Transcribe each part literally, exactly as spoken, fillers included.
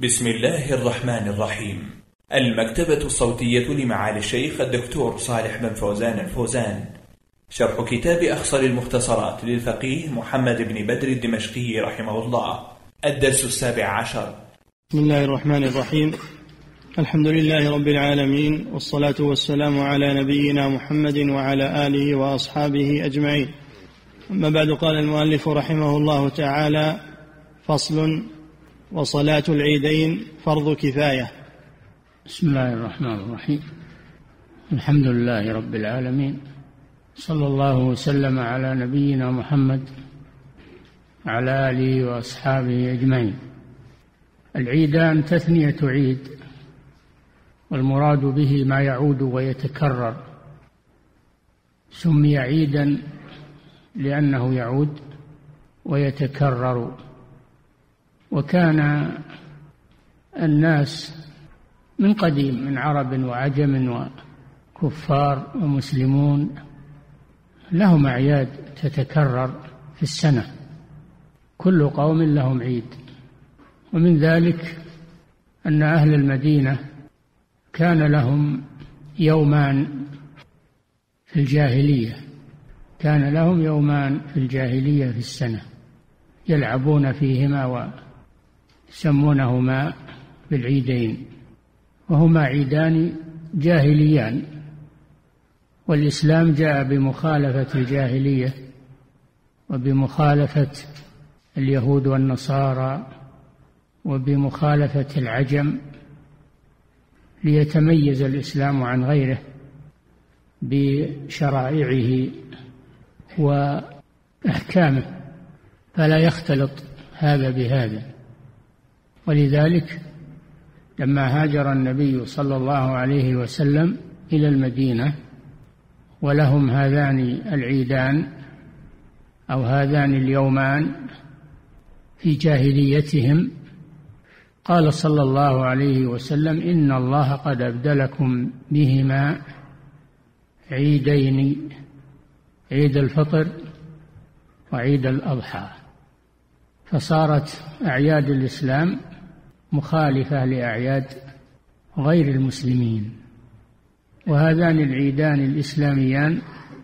بسم الله الرحمن الرحيم. المكتبة الصوتية لمعالي الشيخ الدكتور صالح بن فوزان الفوزان، شرح كتاب أخصر المختصرات للفقيه محمد بن بدر الدمشقي رحمه الله، الدرس السابع عشر. بسم الله الرحمن الرحيم. الحمد لله رب العالمين، والصلاة والسلام على نبينا محمد وعلى آله وأصحابه أجمعين. أما بعد، قال المؤلف رحمه الله تعالى: فصل: وصلاة العيدين فرض كفاية. بسم الله الرحمن الرحيم. الحمد لله رب العالمين، صلى الله وسلم على نبينا محمد وعلى آله وأصحابه أجمعين. العيدان تثنية عيد، والمراد به ما يعود ويتكرر. سمي عيدا لأنه يعود ويتكرر. وكان الناس من قديم من عرب وعجم وكفار ومسلمون لهم أعياد تتكرر في السنة، كل قوم لهم عيد. ومن ذلك أن أهل المدينة كان لهم يومان في الجاهلية كان لهم يومان في الجاهلية في السنة يلعبون فيهما ويسمونهما بالعيدين، وهما عيدان جاهليان. والإسلام جاء بمخالفة الجاهلية وبمخالفة اليهود والنصارى وبمخالفة العجم، ليتميز الإسلام عن غيره بشرائعه وأحكامه، فلا يختلط هذا بهذا. ولذلك لما هاجر النبي صلى الله عليه وسلم إلى المدينة ولهم هذان العيدان أو هذان اليومان في جاهليتهم، قال صلى الله عليه وسلم: إن الله قد أبدلكم بهما عيدين، عيد الفطر وعيد الأضحى. فصارت أعياد الإسلام مخالفة لأعياد غير المسلمين. وهذان العيدان الإسلاميان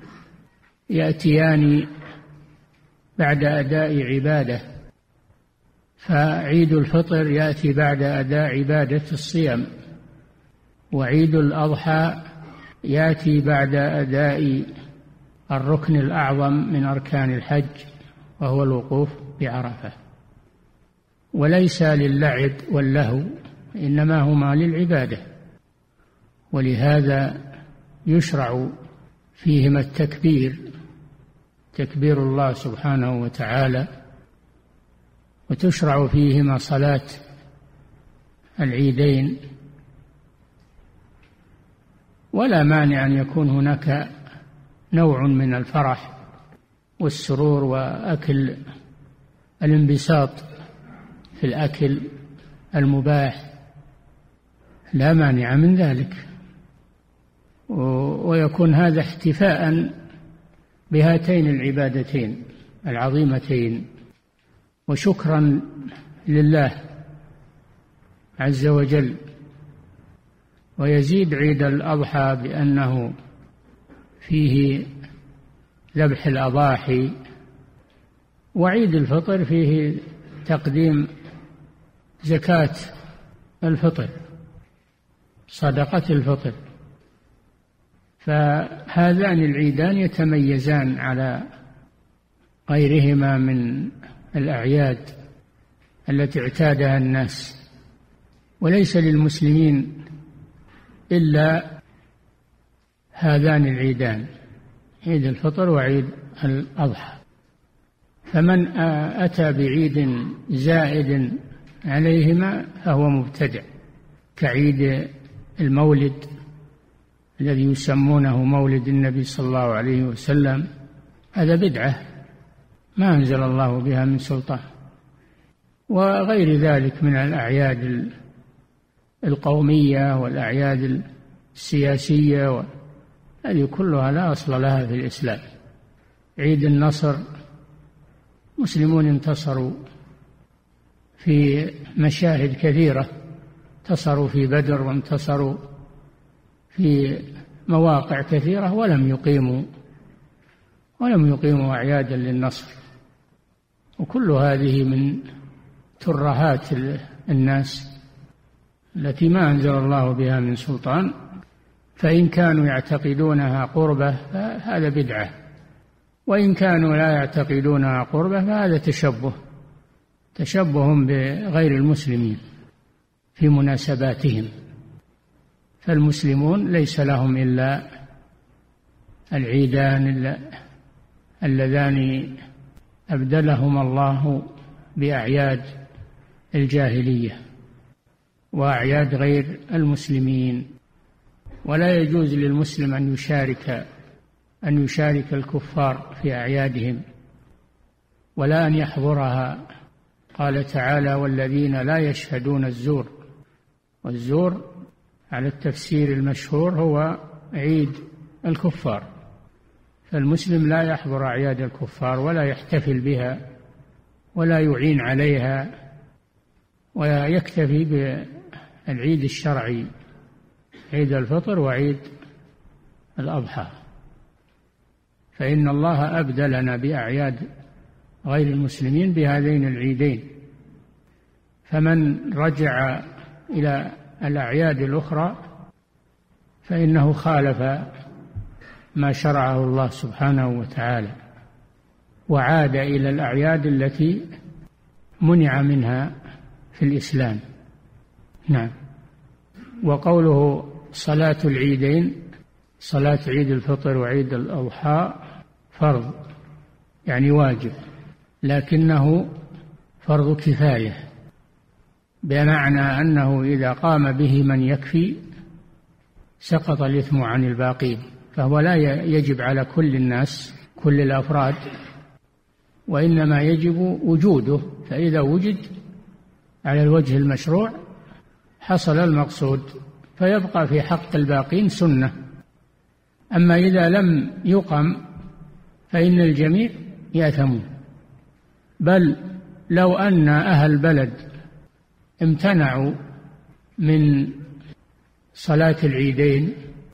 يأتيان بعد أداء عبادة، فعيد الفطر يأتي بعد أداء عبادة الصيام، وعيد الأضحى يأتي بعد أداء الركن الأعظم من أركان الحج، وهو الوقوف بعرفة. وليس للعب واللهو، إنما هما للعبادة. ولهذا يشرع فيهما التكبير، تكبير الله سبحانه وتعالى، وتشرع فيهما صلاة العيدين. ولا مانع أن يكون هناك نوع من الفرح والسرور وأكل الانبساط في الأكل المباح، لا مانع من ذلك، ويكون هذا احتفاء بهاتين العبادتين العظيمتين، وشكرا لله عز وجل. ويزيد عيد الأضحى بأنه فيه ذبح الأضاحي، وعيد الفطر فيه تقديم زكاة الفطر، صدقة الفطر. فهذان العيدان يتميزان على غيرهما من الأعياد التي اعتادها الناس. وليس للمسلمين إلا هذان العيدان، عيد الفطر وعيد الأضحى. فمن أتى بعيد زائد عليهما فهو مبتدع، كعيد المولد الذي يسمونه مولد النبي صلى الله عليه وسلم، هذا بدعة ما أنزل الله بها من سلطان. وغير ذلك من الأعياد القومية والأعياد السياسية، هذه كلها لا أصل لها في الإسلام. عيد النصر، مسلمون انتصروا في مشاهد كثيرة، انتصروا في بدر وانتصروا في مواقع كثيرة ولم يقيموا ولم يقيموا أعيادا للنصر. وكل هذه من ترهات الناس التي ما أنزل الله بها من سلطان، فإن كانوا يعتقدونها قربة فهذا بدعة، وإن كانوا لا يعتقدونها قربة فهذا تشبه تشبه بغير المسلمين في مناسباتهم. فالمسلمون ليس لهم إلا العيدان اللذان أبدلهم الله بأعياد الجاهلية وأعياد غير المسلمين. ولا يجوز للمسلم أن يشارك أن يشارك الكفار في أعيادهم ولا أن يحضرها. قال تعالى: والذين لا يشهدون الزور. والزور على التفسير المشهور هو عيد الكفار، فالمسلم لا يحضر أعياد الكفار ولا يحتفل بها ولا يعين عليها، ويكتفي بالعيد الشرعي، عيد الفطر وعيد الأضحى. فإن الله أبدلنا بأعياد غير المسلمين بهذين العيدين، فمن رجع إلى الأعياد الأخرى فإنه خالف ما شرعه الله سبحانه وتعالى، وعاد إلى الأعياد التي منع منها في الإسلام. نعم. وقوله صلاة العيدين، صلاة عيد الفطر وعيد الأضحى فرض يعني واجب، لكنه فرض كفاية، بمعنى أنه إذا قام به من يكفي سقط الإثم عن الباقين، فهو لا يجب على كل الناس كل الأفراد، وإنما يجب وجوده، فإذا وجد على الوجه المشروع حصل المقصود، فيبقى في حق الباقين سنة. أما إذا لم يقم فإن الجميع يأثمون. بل لو أن أهل البلد امتنعوا من صلاة العيدين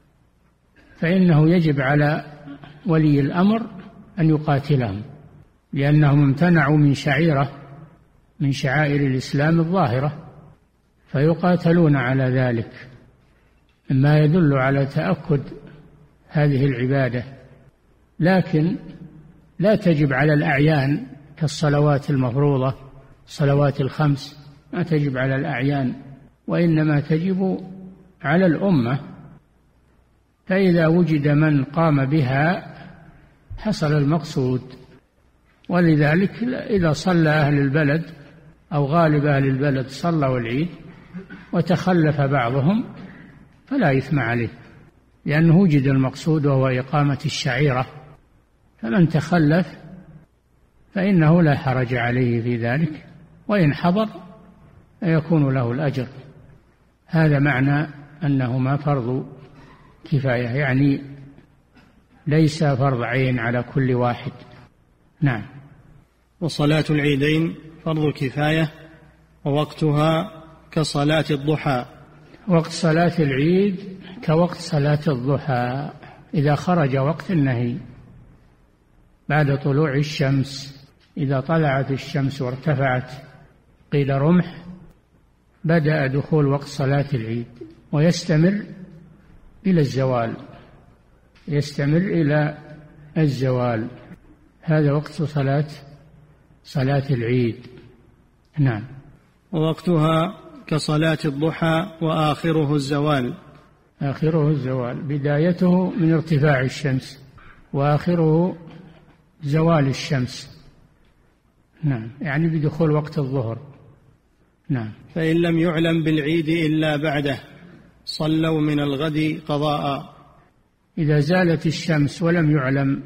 فإنه يجب على ولي الأمر أن يقاتلهم، لأنهم امتنعوا من شعيرة من شعائر الإسلام الظاهرة، فيقاتلون على ذلك، مما يدل على تأكد هذه العبادة. لكن لا تجب على الأعيان كالصلوات المفروضة، صلوات الخمس ما تجب على الأعيان، وإنما تجب على الأمة، فإذا وجد من قام بها حصل المقصود. ولذلك إذا صلى أهل البلد أو غالب أهل البلد صلوا العيد وتخلف بعضهم فلا إثم عليه، لأنه وجد المقصود وهو إقامة الشعيرة، فمن تخلف فإنه لا حرج عليه في ذلك، وإن حضر يكون له الأجر. هذا معنى أنهما فرض كفاية، يعني ليس فرض عين على كل واحد. نعم. وصلاة العيدين فرض كفاية، ووقتها كصلاة الضحى. وقت صلاة العيد كوقت صلاة الضحى إذا خرج وقت النهي بعد طلوع الشمس. إذا طلعت الشمس وارتفعت قيل رمح بدأ دخول وقت صلاة العيد، ويستمر إلى الزوال يستمر إلى الزوال هذا وقت صلاة صلاة العيد. نعم. ووقتها كصلاة الضحى وآخره الزوال. آخره الزوال، بدايته من ارتفاع الشمس وآخره زوال الشمس. نعم، يعني بدخول وقت الظهر. نعم. فإن لم يعلم بالعيد إلا بعده صلوا من الغد قضاء. إذا زالت الشمس ولم يعلم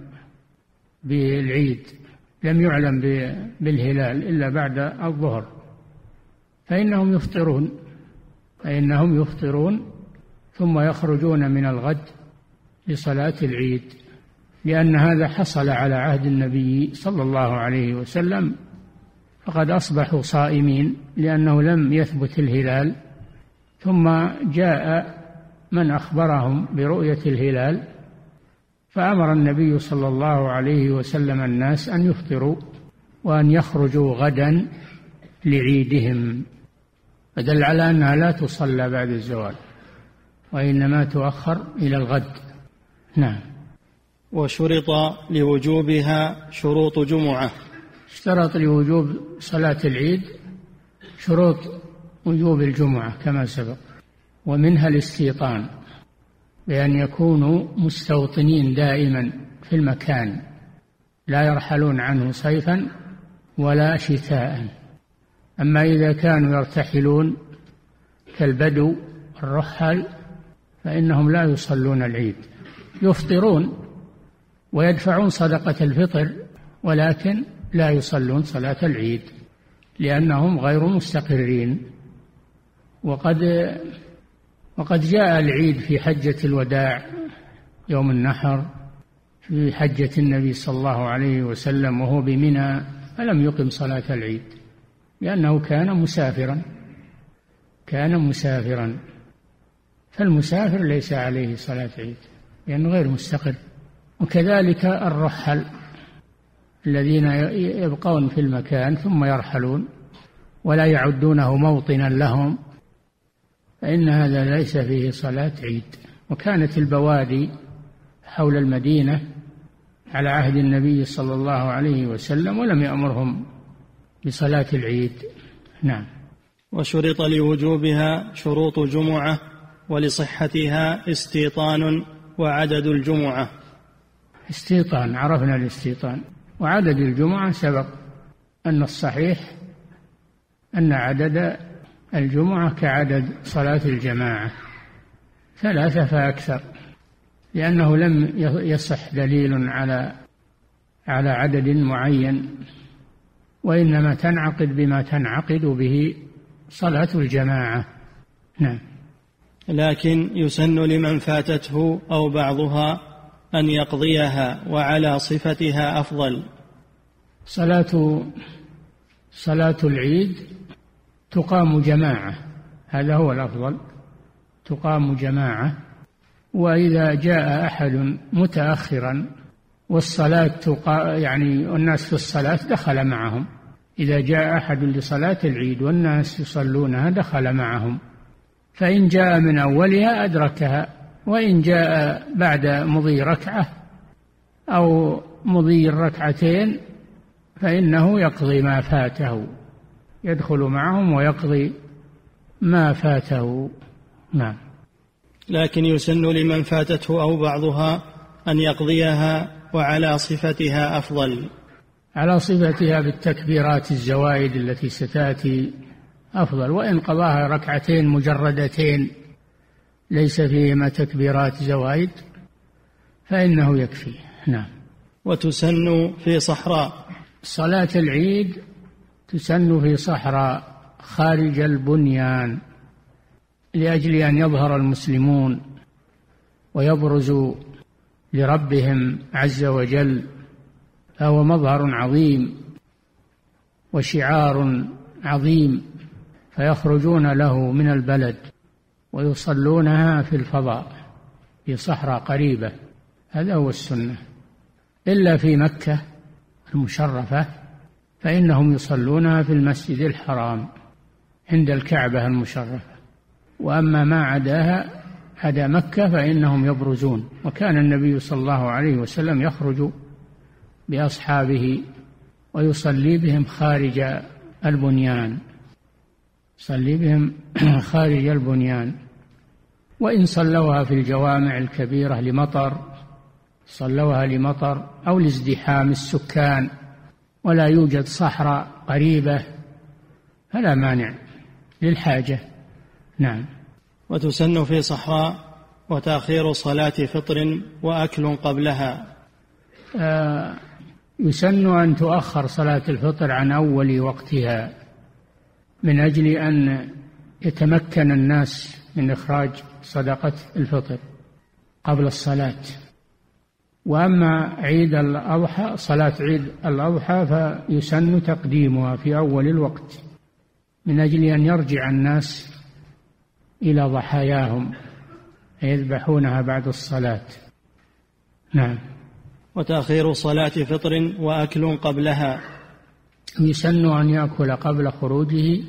بالعيد، لم يعلم بالهلال إلا بعد الظهر، فإنهم يفطرون فإنهم يفطرون ثم يخرجون من الغد لصلاة العيد، لأن هذا حصل على عهد النبي صلى الله عليه وسلم فقد أصبحوا صائمين لأنه لم يثبت الهلال، ثم جاء من أخبرهم برؤية الهلال فأمر النبي صلى الله عليه وسلم الناس أن يفطروا وأن يخرجوا غدا لعيدهم، فدل على أنها لا تصلى بعد الزوال وإنما تؤخر إلى الغد. نعم. وشرط لوجوبها شروط جمعة. اشترط لوجوب صلاة العيد شروط وجوب الجمعة كما سبق، ومنها الاستيطان، بأن يكونوا مستوطنين دائما في المكان لا يرحلون عنه صيفا ولا شتاء. أما إذا كانوا يرتحلون كالبدو الرحل فإنهم لا يصلون العيد، يفطرون ويدفعون صدقة الفطر ولكن لا يصلون صلاة العيد لأنهم غير مستقرين. وقد وقد جاء العيد في حجة الوداع يوم النحر في حجة النبي صلى الله عليه وسلم وهو بمنى، فلم يقم صلاة العيد لأنه كان مسافرا كان مسافرا فالمسافر ليس عليه صلاة عيد لأنه غير مستقر. وكذلك الرحل الذين يبقون في المكان ثم يرحلون ولا يعدونه موطنا لهم فإن هذا ليس فيه صلاة عيد. وكانت البوادي حول المدينة على عهد النبي صلى الله عليه وسلم ولم يأمرهم بصلاة العيد. نعم. وشرط لوجوبها شروط جمعة ولصحتها استيطان وعدد الجمعة. استيطان عرفنا الاستيطان، وعدد الجمعة سبق أن الصحيح أن عدد الجمعة كعدد صلاة الجماعة ثلاثة فأكثر، لأنه لم يصح دليل على على عدد معين، وإنما تنعقد بما تنعقد به صلاة الجماعة. نعم. لكن يسن لمن فاتته أو بعضها أن يقضيها وعلى صفتها أفضل. صلاة صلاة العيد تقام جماعة، هذا هو الأفضل، تقام جماعة. وإذا جاء أحد متأخرا والصلاة تقا يعني والناس في الصلاة دخل معهم، إذا جاء أحد لصلاة العيد والناس يصلونها دخل معهم، فإن جاء من أولها أدركها، وإن جاء بعد مضي ركعة أو مضي الركعتين فإنه يقضي ما فاته، يدخل معهم ويقضي ما فاته. نعم. لكن يسن لمن فاتته أو بعضها أن يقضيها وعلى صفتها أفضل. على صفتها بالتكبيرات الزوائد التي ستأتي أفضل، وإن قضاها ركعتين مجردتين ليس فيهما تكبيرات زوائد فإنه يكفي. نعم. وتسن في صحراء. صلاة العيد تسن في صحراء خارج البنيان لأجل أن يظهر المسلمون ويبرزوا لربهم عز وجل، فهو مظهر عظيم وشعار عظيم، فيخرجون له من البلد ويصلونها في الفضاء في صحراء قريبة، هذا هو السنة. إلا في مكة المشرفة فإنهم يصلونها في المسجد الحرام عند الكعبة المشرفة، وأما ما عداها عدا مكة فإنهم يبرزون. وكان النبي صلى الله عليه وسلم يخرج بأصحابه ويصلي بهم خارج البنيان، يصلي بهم خارج البنيان. وإن صلوها في الجوامع الكبيرة لمطر صلوها لمطر أو لازدحام السكان ولا يوجد صحراء قريبة فلا مانع للحاجة. نعم. وتسن في صحراء وتأخير صلاة فطر وأكل قبلها. آه يسن أن تؤخر صلاة الفطر عن أول وقتها من أجل أن يتمكن الناس من إخراج صدقة الفطر قبل الصلاة، وأما عيد الأضحى صلاة عيد الأضحى فيسن تقديمها في أول الوقت من أجل أن يرجع الناس إلى ضحاياهم يذبحونها بعد الصلاة. نعم. وتأخير صلاة فطر وأكل قبلها، يسن أن يأكل قبل خروجه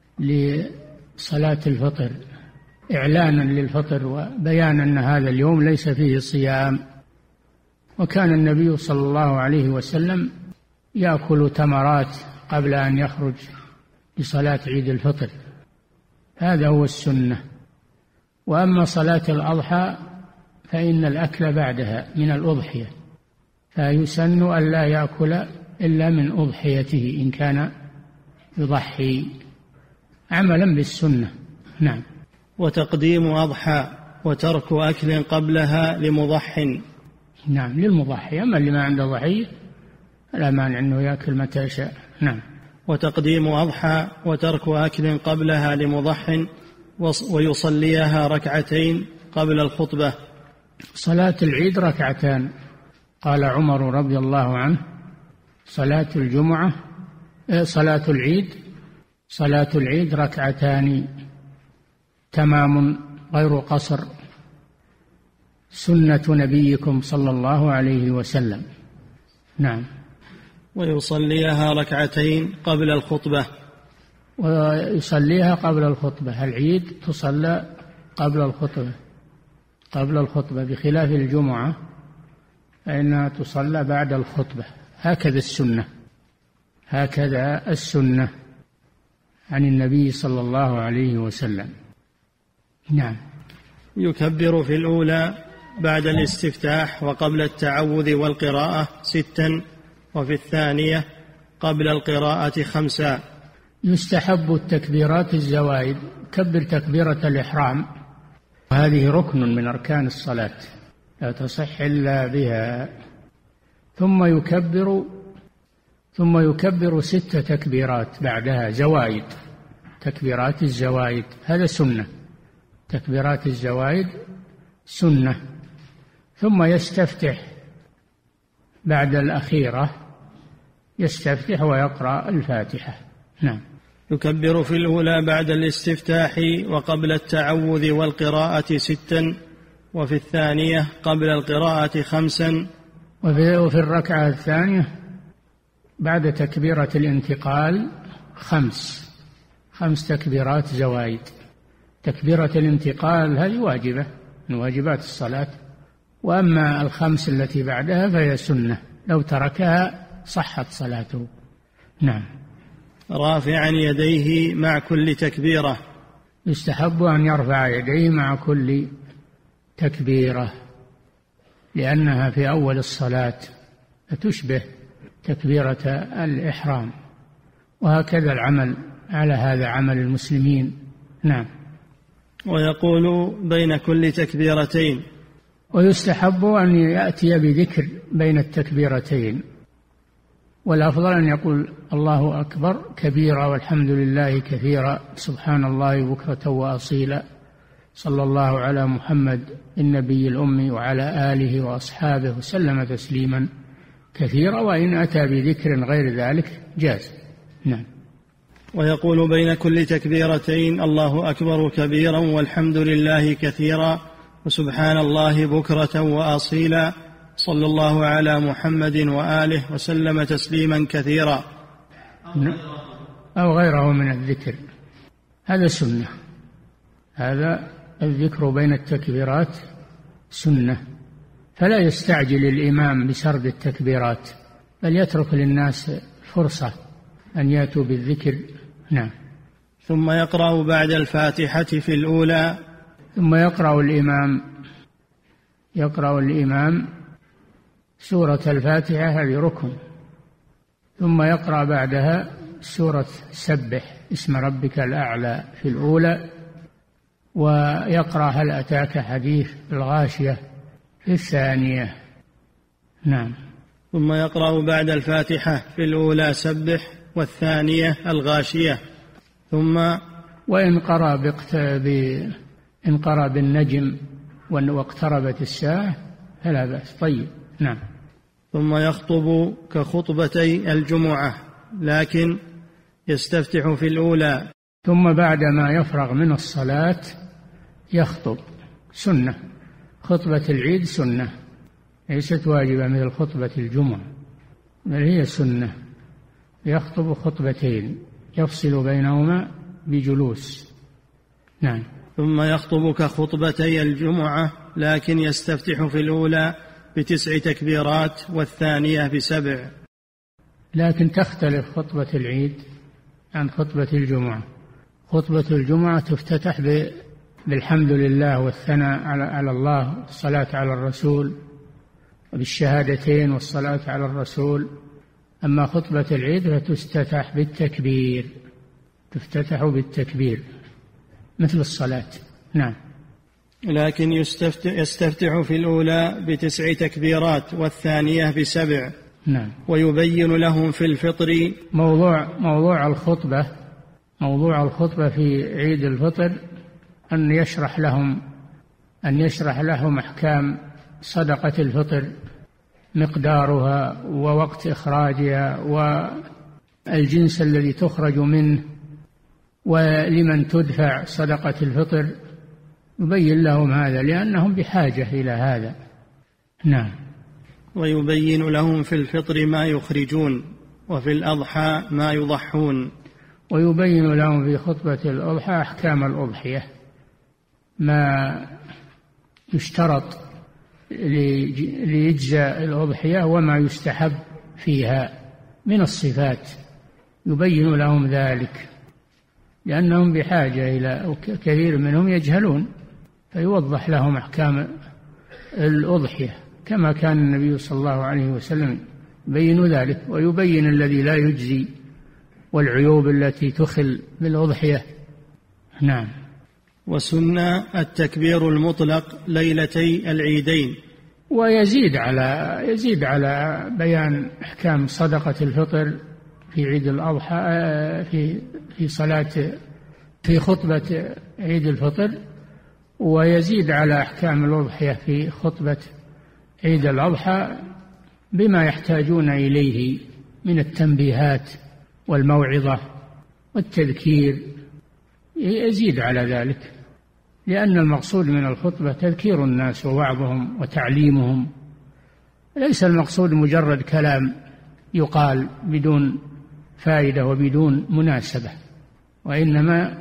لصلاة الفطر إعلانا للفطر وبيانا أن هذا اليوم ليس فيه صيام. وكان النبي صلى الله عليه وسلم يأكل تمرات قبل أن يخرج لصلاة عيد الفطر، هذا هو السنة. وأما صلاة الأضحى فإن الأكل بعدها من الأضحية، فيسن أن لا يأكل إلا من أضحيته إن كان يضحي عملا بالسنة. نعم. وتقديم أضحى وترك أكل قبلها لمضح. نعم للمضحي، أما اللي ما عنده ضحية لا مانع أنه يأكل متى شاء. نعم. وتقديم أضحى وترك أكل قبلها لمضح ويصليها ركعتين قبل الخطبة. صلاة العيد ركعتان، قال عمر رضي الله عنه صلاة الجمعة صلاة العيد صلاة العيد ركعتان تمام غير قصر، سنة نبيكم صلى الله عليه وسلم. نعم. ويصليها ركعتين قبل الخطبة. ويصليها قبل الخطبة، العيد تصلى قبل الخطبة قبل الخطبة بخلاف الجمعة فإنها تصلى بعد الخطبة، هكذا السنة هكذا السنة عن النبي صلى الله عليه وسلم. نعم. يكبر في الأولى بعد الاستفتاح وقبل التعوذ والقراءة ستا، وفي الثانية قبل القراءة خمسا. يستحب التكبيرات الزوائد، كبر تكبيرة الإحرام، وهذه ركن من أركان الصلاة لا تصح إلا بها. ثم يكبر ثم يكبر ست تكبيرات بعدها زوائد، تكبيرات الزوائد هذا سنة، تكبيرات الزوائد سنة. ثم يستفتح بعد الأخيرة، يستفتح ويقرأ الفاتحة. نعم. يكبر في الأولى بعد الاستفتاح وقبل التعوذ والقراءة ستا، وفي الثانية قبل القراءة خمسا. وفي الركعة الثانية بعد تكبيرة الانتقال خمس خمس تكبيرات زوائد. تكبيرة الانتقال هذه واجبة من واجبات الصلاة، وأما الخمس التي بعدها فهي سنة، لو تركها صحت صلاته. نعم. رافعا يديه مع كل تكبيرة. يستحب أن يرفع يديه مع كل تكبيرة لأنها في أول الصلاة فتشبه تكبيرة الإحرام، وهكذا العمل على هذا عمل المسلمين. نعم. ويقول بين كل تكبيرتين. ويستحب أن يأتي بذكر بين التكبيرتين، والأفضل أن يقول الله أكبر كبيرا والحمد لله كثيرا سبحان الله بكرة وأصيلا صلى الله على محمد النبي الأمي وعلى آله وأصحابه وسلم تسليما كثيرا، وإن أتى بذكر غير ذلك جاز. نعم. ويقول بين كل تكبيرتين الله أكبر كبيرا والحمد لله كثيرا وسبحان الله بكرة وأصيلا صلى الله على محمد وآله وسلم تسليما كثيرا، أو غيره من الذكر. هذا سنة، هذا الذكر بين التكبيرات سنة، فلا يستعجل الإمام بسرد التكبيرات بل يترك للناس فرصة أن يأتوا بالذكر. نعم. ثم يقرأ بعد الفاتحة في الأولى. ثم يقرأ الإمام يقرأ الإمام سورة الفاتحة، هذه ركن. ثم يقرأ بعدها سورة سبح اسم ربك الأعلى في الأولى، ويقرأ هل أتاك حديث الغاشية في الثانية. نعم. ثم يقرأ بعد الفاتحة في الأولى سبح والثانية الغاشية. ثم وإن قرأ إن قرأ بالنجم واقتربت الساعة فلا بأس. طيب. نعم. ثم يخطب كخطبتي الجمعة لكن يستفتح في الأولى. ثم بعدما يفرغ من الصلاة يخطب، سنة. خطبة العيد سنة، ليست واجبة مثل خطبة الجمعة، بل هي سنة. يخطب خطبتين يفصل بينهما بجلوس. نعم. ثم يخطب كخطبتي الجمعة لكن يستفتح في الأولى بتسع تكبيرات والثانية بسبع. لكن تختلف خطبة العيد عن خطبة الجمعة. خطبة الجمعة تفتتح بالحمد لله والثناء على الله والصلاة على الرسول، بالشهادتين والصلاة على الرسول. أما خطبة العيد فتفتتح بالتكبير، تفتتح بالتكبير مثل الصلاة. نعم. لكن يستفتح في الأولى بتسع تكبيرات والثانية بسبع. نعم. ويبين لهم في الفطر. موضوع موضوع الخطبة موضوع الخطبة في عيد الفطر أن يشرح لهم أن يشرح لهم أحكام صدقة الفطر، مقدارها ووقت إخراجها والجنس الذي تخرج منه ولمن تدفع صدقة الفطر. يبين لهم هذا لأنهم بحاجة إلى هذا. نعم. ويبين لهم في الفطر ما يخرجون وفي الأضحى ما يضحون. ويبين لهم في خطبة الأضحى أحكام الأضحية، ما يشترط ليجزاء الأضحية وما يستحب فيها من الصفات، يبين لهم ذلك لأنهم بحاجة إلى، كثير منهم يجهلون، فيوضح لهم أحكام الأضحية كما كان النبي صلى الله عليه وسلم يبين ذلك، ويبين الذي لا يجزي والعيوب التي تخل بالأضحية. نعم. وسنة التكبير المطلق ليلتي العيدين. ويزيد على يزيد على بيان أحكام صدقة الفطر في عيد الأضحى في في صلاة في خطبة عيد الفطر، ويزيد على أحكام الأضحية في خطبة عيد الأضحى بما يحتاجون إليه من التنبيهات والموعظة والتذكير، يزيد على ذلك، لأن المقصود من الخطبة تذكير الناس ووعظهم وتعليمهم، ليس المقصود مجرد كلام يقال بدون فائدة وبدون مناسبة، وإنما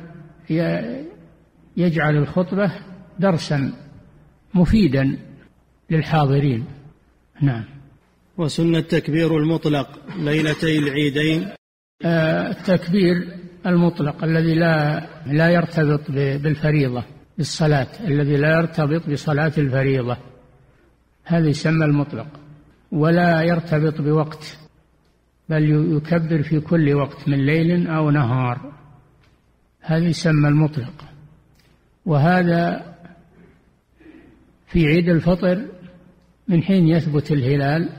يجعل الخطبة درسا مفيدا للحاضرين. نعم. وسنة التكبير المطلق ليلتي العيدين. التكبير المطلق الذي لا لا يرتبط بالفريضة، بالصلاة، الذي لا يرتبط بصلاة الفريضة، هذا يسمى المطلق، ولا يرتبط بوقت، بل يكبر في كل وقت من ليل أو نهار، هذا يسمى المطلق. وهذا في عيد الفطر من حين يثبت الهلال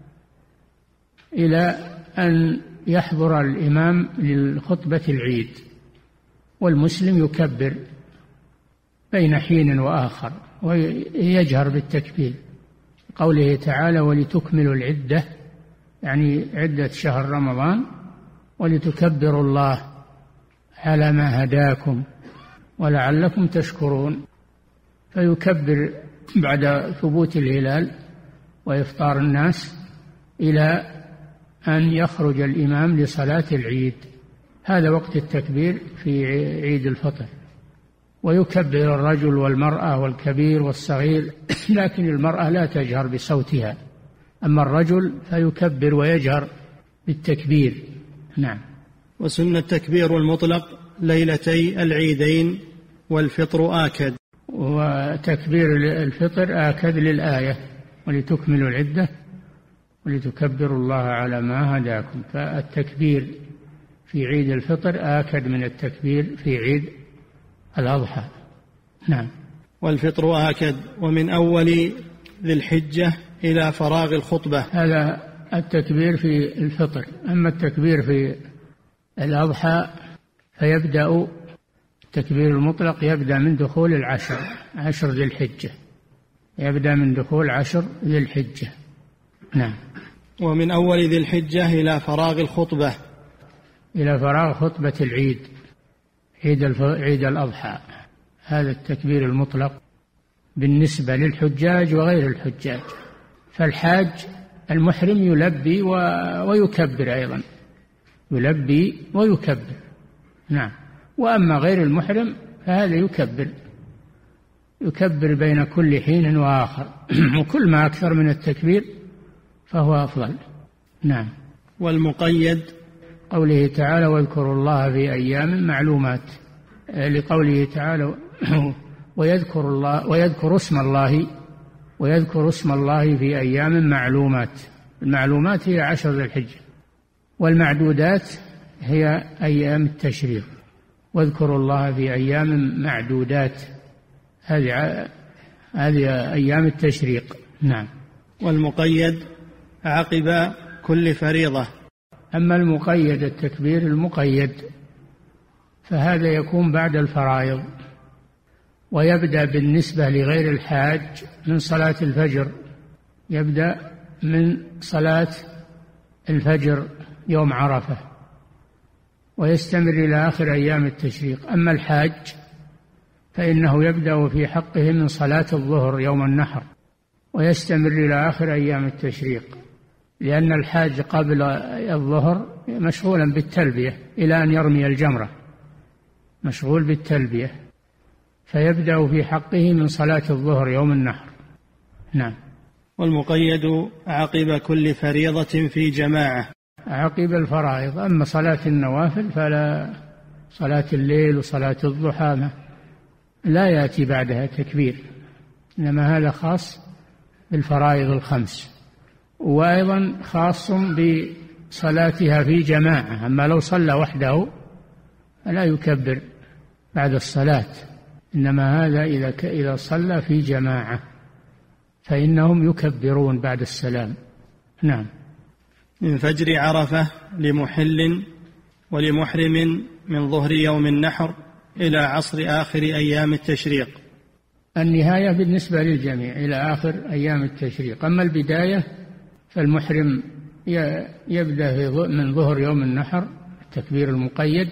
إلى أن يحضر الإمام للخطبة العيد، والمسلم يكبر بين حين وآخر ويجهر بالتكبير، قوله تعالى: ولتكملوا العدة، يعني عدة شهر رمضان، ولتكبروا الله على ما هداكم ولعلكم تشكرون. فيكبر بعد ثبوت الهلال وإفطار الناس إلى أن يخرج الإمام لصلاة العيد، هذا وقت التكبير في عيد الفطر. ويكبر الرجل والمرأة والكبير والصغير، لكن المرأة لا تجهر بصوتها، أما الرجل فيكبر ويجهر بالتكبير. نعم. وسنة التكبير المطلق ليلتي العيدين والفطر آكد. وتكبير الفطر آكد للآية: ولتكملوا العدة ولتكبروا الله على ما هداكم. فالتكبير في عيد الفطر آكد من التكبير في عيد الأضحى. نعم. والفطر آكد. ومن أول ذي الحجة إلى فراغ الخطبة، هذا التكبير في الفطر. أما التكبير في الأضحى فيبدأ التكبير المطلق يبدأ من دخول العشر عشر ذي الحجة، يبدأ من دخول عشر ذي الحجة، نعم. ومن أول ذي الحجة إلى فراغ الخطبة. إلى فراغ خطبة العيد، عيد, الف... عيد الأضحى، هذا التكبير المطلق بالنسبة للحجاج وغير الحجاج. فالحاج المحرم يلبي و... ويكبر أيضا، يلبي ويكبر. نعم. وأما غير المحرم فهذا يكبر يكبر بين كل حين وآخر وكل ما أكثر من التكبير فهو أفضل. نعم. والمقيد قوله تعالى واذكروا الله في أيام معلومات، لقوله تعالى ويذكر الله ويذكر اسم الله ويذكر اسم الله في أيام معلومات. المعلومات هي عشر ذي الحجة، والمعدودات هي أيام التشريق. واذكروا الله في أيام معدودات، هذه هذه أيام التشريق. نعم. والمقيد عقب كل فريضة. أما المقيد التكبير المقيد فهذا يكون بعد الفرائض، ويبدأ بالنسبة لغير الحاج من صلاة الفجر، يبدأ من صلاة الفجر يوم عرفة ويستمر إلى آخر أيام التشريق. أما الحاج فإنه يبدأ في حقه من صلاة الظهر يوم النحر ويستمر إلى آخر أيام التشريق، لأن الحاج قبل الظهر مشغولا بالتلبية إلى أن يرمي الجمرة، مشغول بالتلبية، فيبدأ في حقه من صلاة الظهر يوم النحر. نعم. والمقيد عقب كل فريضة في جماعة، عقب الفرائض. أما صلاة النوافل فلا، صلاة الليل وصلاة الضحى لا يأتي بعدها تكبير، إنما هذا خاص بالفرائض الخمس، وأيضا خاص بصلاتها في جماعة. أما لو صلى وحده فلا يكبر بعد الصلاة، إنما هذا إذا إذا صلى في جماعة فإنهم يكبرون بعد السلام. نعم. من فجر عرفة لمحل ولمحرم من ظهر يوم النحر إلى عصر آخر أيام التشريق. النهاية بالنسبة للجميع إلى آخر أيام التشريق. أما البداية فالمحرم يبدأ من ظهر يوم النحر التكبير المقيد،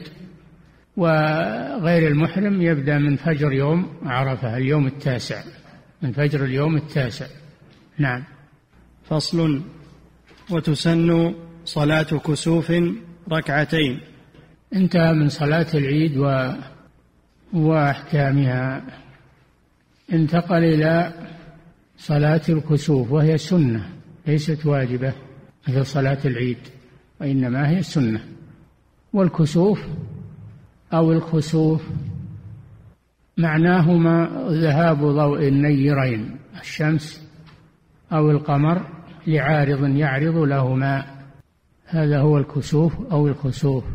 وغير المحرم يبدأ من فجر يوم عرفة اليوم التاسع، من فجر اليوم التاسع. نعم. فصل. وتسن صلاة كسوف ركعتين. انتهى من صلاة العيد و... وأحكامها. انتقل إلى صلاة الكسوف، وهي سنة ليست واجبة مثل صلاة العيد، وإنما هي سنة. والكسوف أو الخسوف معناهما ذهاب ضوء النيرين، الشمس أو القمر، لعارض يعرض لهما، هذا هو الكسوف أو الخسوف.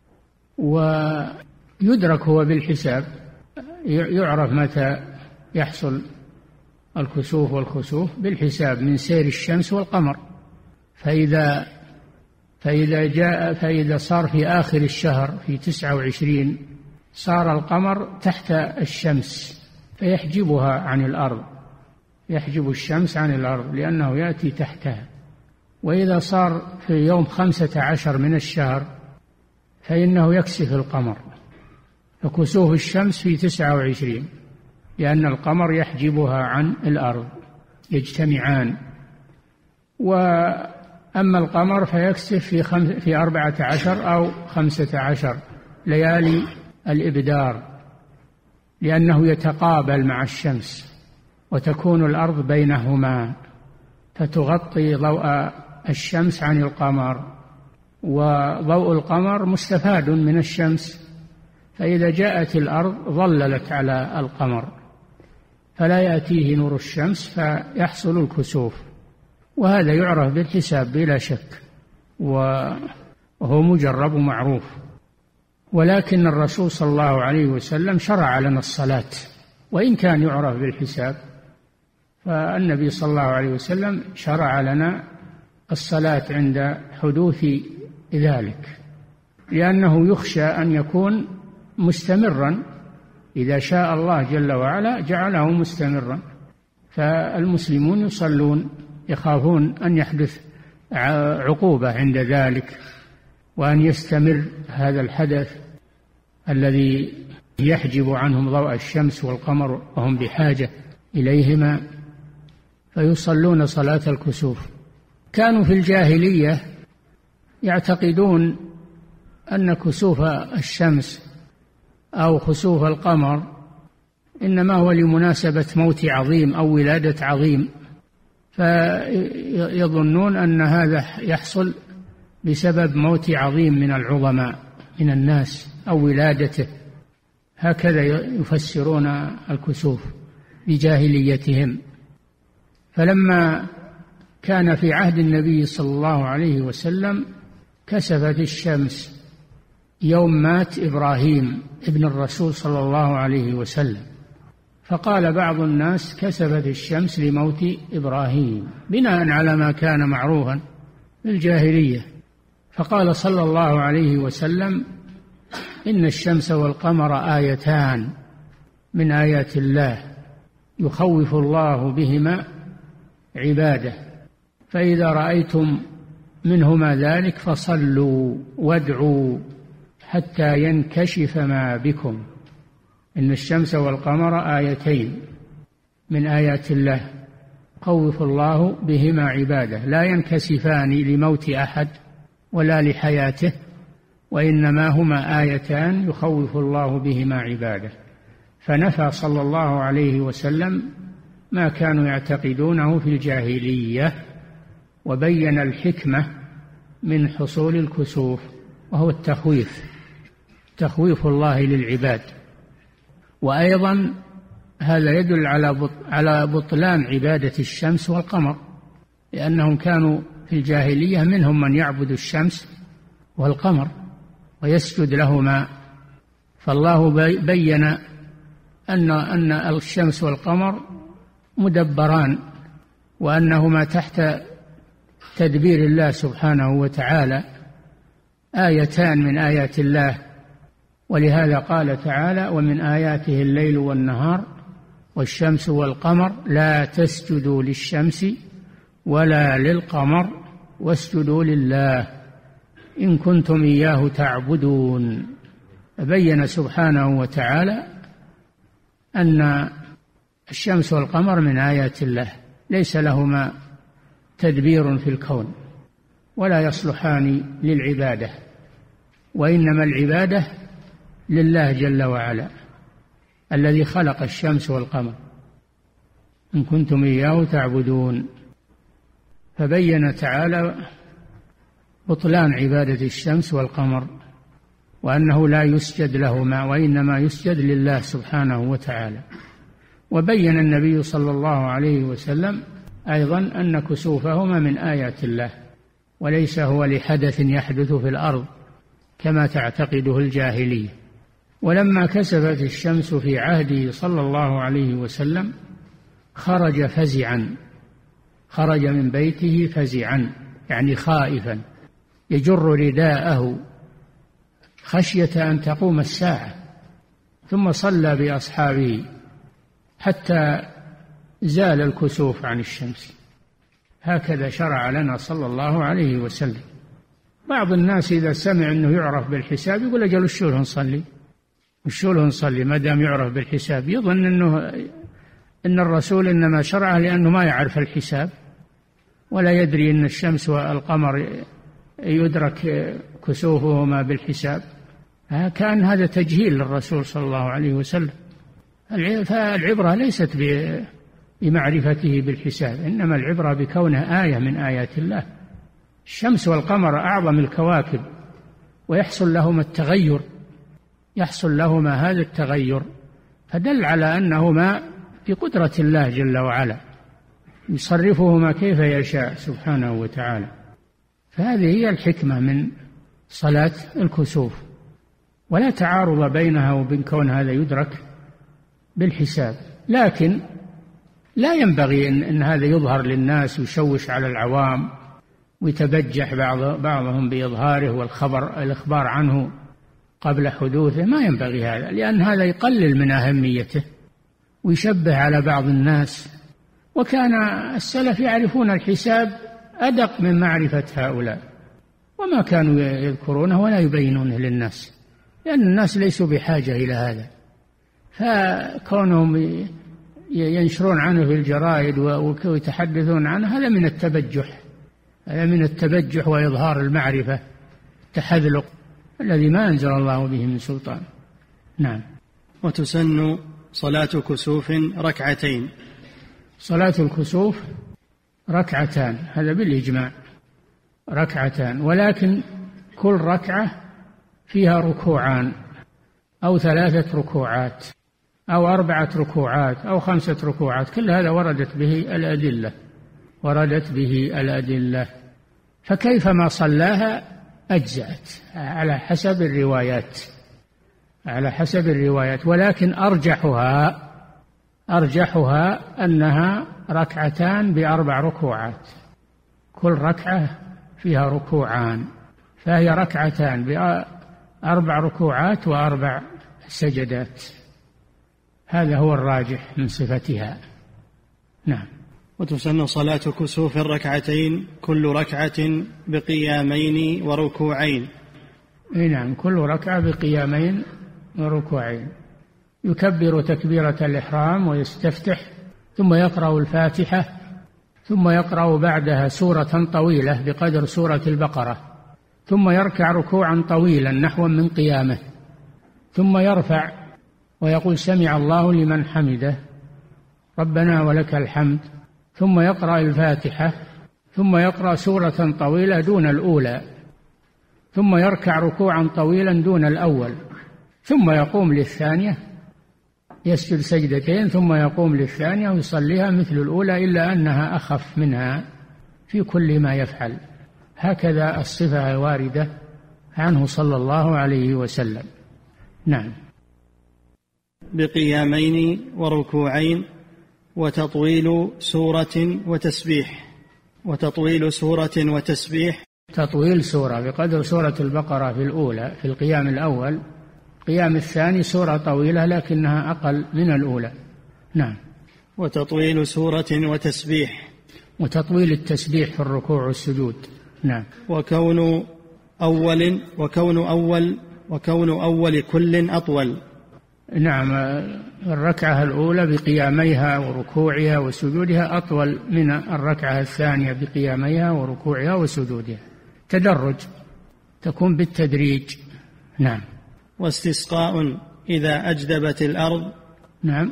ويدرك هو بالحساب، يعرف متى يحصل الكسوف والخسوف بالحساب من سير الشمس والقمر. فإذا فإذا جاء فإذا صار في آخر الشهر في تسعة وعشرين صار القمر تحت الشمس فيحجبها عن الأرض، يحجب الشمس عن الأرض لأنه يأتي تحتها. وإذا صار في يوم خمسة عشر من الشهر فإنه يكسف القمر، فكسوف الشمس في تسعة وعشرين لأن القمر يحجبها عن الأرض، يجتمعان. وأما القمر فيكسف في, خمس في أربعة عشر أو خمسة عشر ليالي الإبدار، لأنه يتقابل مع الشمس وتكون الأرض بينهما، فتغطي ضوء الشمس عن القمر، وضوء فالقمر مستفاد من الشمس، فإذا جاءت الأرض ظللت على القمر فلا يأتيه نور الشمس فيحصل الكسوف. وهذا يعرف بالحساب بلا شك، وهو مجرب معروف. ولكن الرسول صلى الله عليه وسلم شرع لنا الصلاة، وإن كان يعرف بالحساب، فالنبي صلى الله عليه وسلم شرع لنا الصلاة عند حدوث ذلك، لأنه يخشى أن يكون مستمرا، إذا شاء الله جل وعلا جعله مستمرا. فالمسلمون يصلون يخافون أن يحدث عقوبة عند ذلك، وأن يستمر هذا الحدث الذي يحجب عنهم ضوء الشمس والقمر وهم بحاجة إليهما، فيصلون صلاة الكسوف. كانوا في الجاهلية يعتقدون أن كسوف الشمس أو خسوف القمر إنما هو لمناسبة موت عظيم أو ولادة عظيم، فيظنون أن هذا يحصل بسبب موت عظيم من العظماء من الناس أو ولادته، هكذا يفسرون الكسوف بجاهليتهم. فلما كان في عهد النبي صلى الله عليه وسلم كسفت الشمس يوم مات إبراهيم ابن الرسول صلى الله عليه وسلم، فقال بعض الناس كسفت الشمس لموت إبراهيم بناء على ما كان معروفا في الجاهلية. فقال صلى الله عليه وسلم إن الشمس والقمر آيتان من آيات الله يخوف الله بهما عباده، فإذا رأيتم منهما ذلك فصلوا وادعوا حتى ينكشف ما بكم. إن الشمس والقمر آيتين من آيات الله يخوف الله بهما عباده، لا ينكسفان لموت أحد ولا لحياته، وإنما هما آيتان يخوف الله بهما عباده. فنفى صلى الله عليه وسلم ما كانوا يعتقدونه في الجاهلية، وبين الحكمة من حصول الكسوف، وهو التخويف، تخويف الله للعباد. وأيضا هذا يدل على بطلان عبادة الشمس والقمر، لأنهم كانوا في الجاهلية منهم من يعبد الشمس والقمر ويسجد لهما، فالله بين أن أن الشمس والقمر مدبران، وأنهما تحت تدبير الله سبحانه وتعالى، آيتان من آيات الله. ولهذا قال تعالى ومن آياته الليل والنهار والشمس والقمر لا تسجدوا للشمس ولا للقمر واسجدوا لله إن كنتم إياه تعبدون. بين سبحانه وتعالى أن الشمس والقمر من آيات الله ليس لهما تدبير في الكون ولا يصلحان للعبادة، وإنما العبادة لله جل وعلا الذي خلق الشمس والقمر إن كنتم إياه تعبدون. فبين تعالى بطلان عبادة الشمس والقمر، وأنه لا يسجد لهما وإنما يسجد لله سبحانه وتعالى. وبين النبي صلى الله عليه وسلم أيضا أن كسوفهما من آيات الله، وليس هو لحدث يحدث في الأرض كما تعتقده الجاهلية. ولما كسفت الشمس في عهده صلى الله عليه وسلم خرج فزعا، خرج من بيته فزعا يعني خائفا، يجر رداءه خشية أن تقوم الساعة، ثم صلى بأصحابه حتى زال الكسوف عن الشمس. هكذا شرع لنا صلى الله عليه وسلم. بعض الناس إذا سمع أنه يعرف بالحساب يقول أجل الشهر نصلي، الشهر نصلي ما دام يعرف بالحساب، يظن أنه إن الرسول إنما شرعه لأنه ما يعرف الحساب ولا يدري أن الشمس والقمر يدرك كسوفهما بالحساب. كان هذا تجهيل للرسول صلى الله عليه وسلم. فالعبرة ليست بمعرفته بالحساب، إنما العبرة بكونها آية من آيات الله. الشمس والقمر أعظم الكواكب، ويحصل لهما التغير، يحصل لهما هذا التغير، فدل على أنهما في قدرة الله جل وعلا يصرفهما كيف يشاء سبحانه وتعالى. فهذه هي الحكمة من صلاة الكسوف، ولا تعارض بينها وبين كون هذا يدرك بالحساب. لكن لا ينبغي إن, إن هذا يظهر للناس ويشوش على العوام ويتبجح بعض بعضهم بإظهاره والخبر الإخبار عنه قبل حدوثه، ما ينبغي هذا، لأن هذا يقلل من أهميته ويشبه على بعض الناس، وكان السلف يعرفون الحساب أدق من معرفة هؤلاء، وما كانوا يذكرونه ولا يبينونه للناس، لأن الناس ليسوا بحاجة إلى هذا. فكونهم ينشرون عنه في الجرائد ويتحدثون عنه هذا من التبجح، هذا من التبجح وإظهار المعرفة، التحذلق الذي ما أنزل الله به من سلطان. نعم. وتسن صلاة كسوف ركعتين. صلاة الكسوف ركعتان، هذا بالإجماع، ركعتان، ولكن كل ركعة فيها ركوعان أو ثلاثة ركوعات أو أربعة ركوعات أو خمسة ركوعات، كل هذا وردت به الأدلة، وردت به الأدلة، فكيفما صلاها أجزأت على حسب الروايات، على حسب الروايات، ولكن أرجحها أرجحها أنها ركعتان بأربع ركوعات، كل ركعة فيها ركوعان، فهي ركعتان بأربع ركوعات وأربع سجدات، هذا هو الراجح من صفتها. نعم. وتسن صلاة كسوف الركعتين كل ركعة بقيامين وركوعين. نعم، كل ركعة بقيامين وركوعين، يكبر تكبيرة الإحرام ويستفتح، ثم يقرأ الفاتحة، ثم يقرأ بعدها سورة طويلة بقدر سورة البقرة، ثم يركع ركوعا طويلا نحو من قيامه، ثم يرفع ويقول سمع الله لمن حمده ربنا ولك الحمد، ثم يقرأ الفاتحة، ثم يقرأ سورة طويلة دون الأولى، ثم يركع ركوعا طويلا دون الأول، ثم يقوم للثانية يسجد سجدتين، ثم يقوم للثانية ويصليها مثل الأولى إلا أنها أخف منها في كل ما يفعل، هكذا الصفة الواردة عنه صلى الله عليه وسلم. نعم. بقيامين وركوعين وتطويل سورة وتسبيح. وتطويل سورة وتسبيح، تطويل سورة بقدر سورة البقرة في الأولى في القيام الأول، القيام الثاني سورة طويلة لكنها أقل من الأولى. نعم. وتطويل سورة وتسبيح، وتطويل التسبيح في الركوع والسجود. نعم. وكون أول وكون أول وكون أول كل أطول. نعم، الركعة الأولى بقياميها وركوعها وسجودها أطول من الركعة الثانية بقياميها وركوعها وسجودها، تدرج، تكون بالتدريج. نعم. واستسقاء إذا أجدبت الأرض. نعم.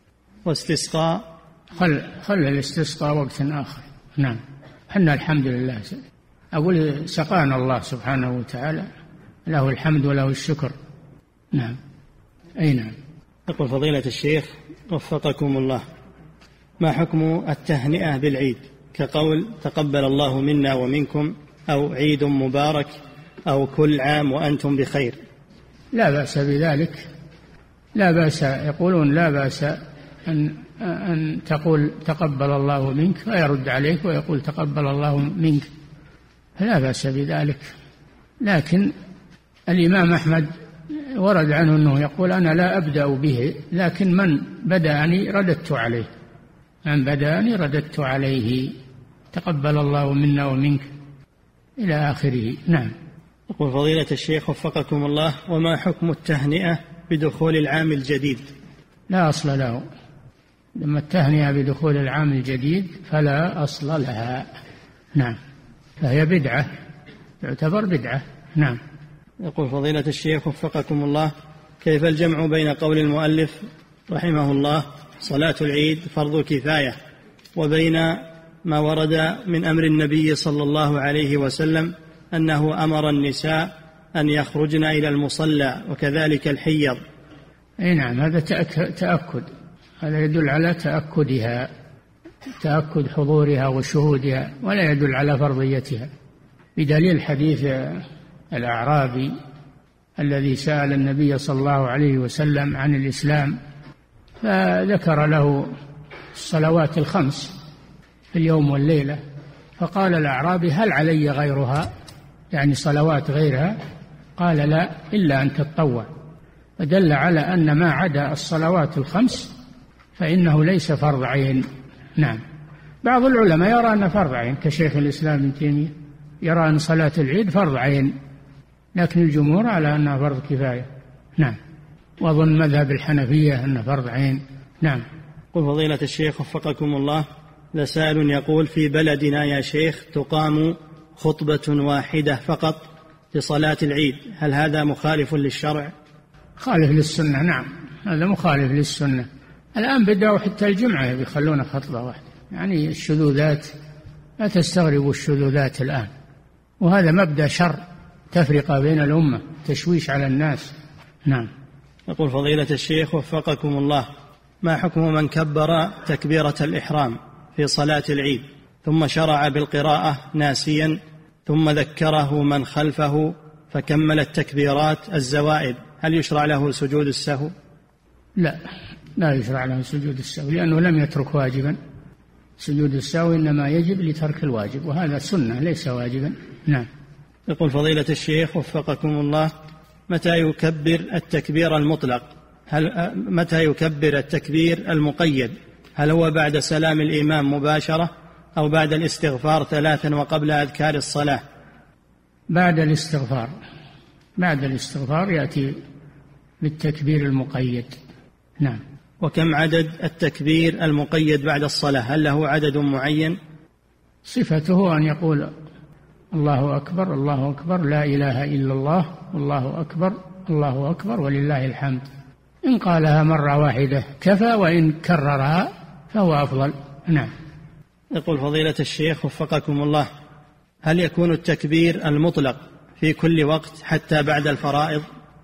واستسقاء، خل, خل الاستسقاء وقت آخر. نعم. حنا الحمد لله، أقول سقانا الله سبحانه وتعالى، له الحمد وله الشكر. نعم. أي نعم. يقول فضيلة الشيخ وفقكم الله، ما حكم التهنئة بالعيد كقول تقبل الله منا ومنكم، أو عيد مبارك، أو كل عام وأنتم بخير؟ لا بأس بذلك، لا بأس، يقولون لا بأس أن, أن تقول تقبل الله منك ويرد عليك ويقول تقبل الله منك، لا بأس بذلك، لكن الإمام أحمد ورد عنه أنه يقول أنا لا أبدأ به، لكن من بدأني رددت عليه، من بدأني رددت عليه، تقبل الله منا ومنك إلى آخره. نعم. يقول فضيلة الشيخ وفقكم الله، وما حكم التهنئة بدخول العام الجديد؟ لا أصل له، لما التهنئة بدخول العام الجديد فلا أصل لها. نعم، فهي بدعة، تعتبر بدعة. نعم. يقول فضيلة الشيخ وفقكم الله، كيف الجمع بين قول المؤلف رحمه الله صلاة العيد فرض كفاية، وبين ما ورد من أمر النبي صلى الله عليه وسلم أنه أمر النساء أن يخرجن إلى المصلى وكذلك الحيض؟ أي نعم، هذا تأكد، هذا يدل على تأكدها، تأكد حضورها وشهودها، ولا يدل على فرضيتها، بدليل حديث الأعرابي الذي سأل النبي صلى الله عليه وسلم عن الإسلام، فذكر له الصلوات الخمس في اليوم والليلة، فقال الأعرابي هل علي غيرها، يعني صلوات غيرها؟ قال لا، إلا أن تتطوع، فدل على أن ما عدا الصلوات الخمس فإنه ليس فرض عين. نعم. بعض العلماء يرى أن فرض عين كشيخ الإسلام ابن تيمية، يرى أن صلاة العيد فرض عين، لكن الجمهور على أنها فرض كفاية. نعم. وأظن مذهب الحنفية أنه فرض عين. نعم. قل فضيلة الشيخ وفقكم الله، لسائل يقول: في بلدنا يا شيخ تقام خطبة واحدة فقط لصلاة العيد، هل هذا مخالف للشرع؟ خالف للسنة. نعم، هذا مخالف للسنة. الآن بدأوا حتى الجمعة بيخلون خطبة واحدة، يعني الشذوذات، لا تستغربوا الشذوذات الآن، وهذا مبدأ شر، تفرقة بين الأمة، تشويش على الناس. نعم. يقول فضيلة الشيخ وفقكم الله: ما حكم من كبر تكبيرة الإحرام في صلاة العيد ثم شرع بالقراءة ناسيا ثم ذكره من خلفه فكمل التكبيرات الزوائد، هل يشرع له سجود السهو؟ لا، لا يشرع له سجود السهو، لأنه لم يترك واجبا. سجود السهو إنما يجب لترك الواجب، وهذا سنة ليس واجبا. نعم. يقول فضيلة الشيخ وفقكم الله: متى يكبر التكبير المطلق؟ هل متى يكبر التكبير المقيد؟ هل هو بعد سلام الإمام مباشرة أو بعد الاستغفار ثلاثا وقبل أذكار الصلاة؟ بعد الاستغفار. بعد الاستغفار يأتي بالتكبير المقيد. نعم. وكم عدد التكبير المقيد بعد الصلاة؟ هل له عدد معين؟ صفته أن يقول: الله أكبر الله أكبر لا إله إلا الله والله أكبر الله أكبر ولله الحمد. إن قالها مرة واحدة كفى، وإن كررها فهو أفضل. نعم. يقول فضيلة الشيخ وفقكم الله: هل يكون التكبير المطلق في كل وقت حتى بعد الفرائض؟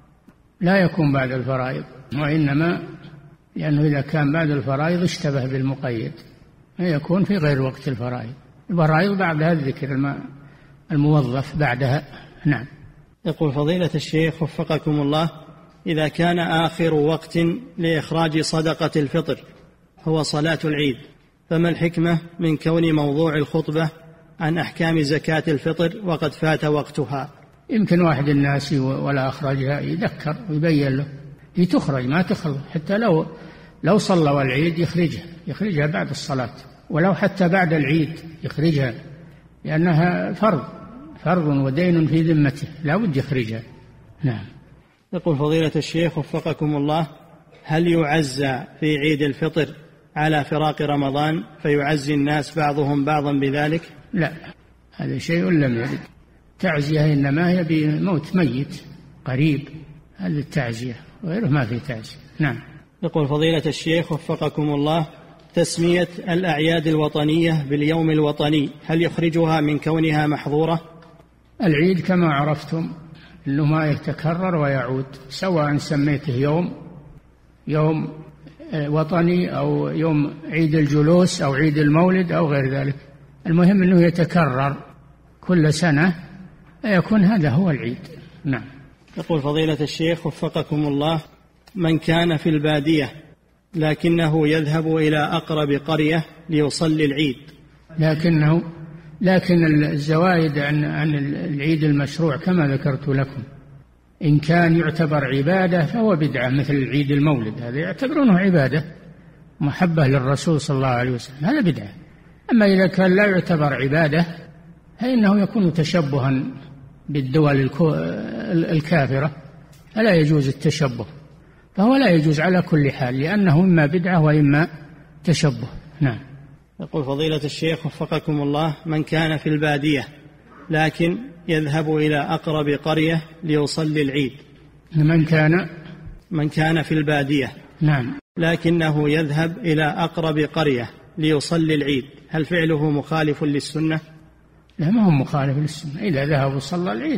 لا يكون بعد الفرائض، وإنما لأنه إذا كان بعد الفرائض اشتبه بالمقيد، يكون في غير وقت الفرائض. الفرائض بعدها الذكر الموظف بعدها. نعم. يقول فضيلة الشيخ وفقكم الله: إذا كان آخر وقت لإخراج صدقة الفطر هو صلاة العيد، فما الحكمة من كون موضوع الخطبة عن أحكام زكاة الفطر وقد فات وقتها؟ يمكن واحد الناس ولا أخرجها يذكر ويبين له هي تخرج ما تخرج، حتى لو لو صلى والعيد يخرجها يخرجها بعد الصلاة، ولو حتى بعد العيد يخرجها، لأنها فرض فرض ودين في ذمته، لا بد يخرجها. نعم. يقول فضيلة الشيخ وفقكم الله: هل يعزى في عيد الفطر على فراق رمضان فيعزي الناس بعضهم بعضا بذلك؟ لا، هذا شيء لم يرد. تعزية إنما هي بموت ميت قريب، هذا التعزية، وغيره ما في تعزية. نعم. يقول فضيلة الشيخ وفقكم الله: تسمية الأعياد الوطنية باليوم الوطني هل يخرجها من كونها محظورة؟ العيد كما عرفتم أنه ما يتكرر ويعود، سواء سميته يوم يوم وطني أو يوم عيد الجلوس أو عيد المولد أو غير ذلك، المهم أنه يتكرر كل سنة يكون هذا هو العيد. نعم. يقول فضيلة الشيخ وفقكم الله: من كان في البادية لكنه يذهب إلى أقرب قرية ليصلي العيد، لكنه لكن الزوايد عن عن العيد المشروع كما ذكرت لكم، إن كان يعتبر عبادة فهو بدعة، مثل العيد المولد هذا يعتبرونه عبادة محبة للرسول صلى الله عليه وسلم، هذا بدعة. أما إذا كان لا يعتبر عبادة فإنه يكون تشبها بالدول الكافرة، فلا يجوز التشبه، فهو لا يجوز على كل حال، لأنه إما بدعة وإما تشبه. نعم. يقول فضيلة الشيخ وفقكم الله: من كان في البادية لكن يذهب إلى أقرب قرية ليصلي العيد. من كان من كان في البادية نعم لكنه يذهب إلى أقرب قرية ليصلي العيد، هل فعله مخالف للسنة؟ لا، ما هو مخالف للسنة، إذا ذهب وصلى العيد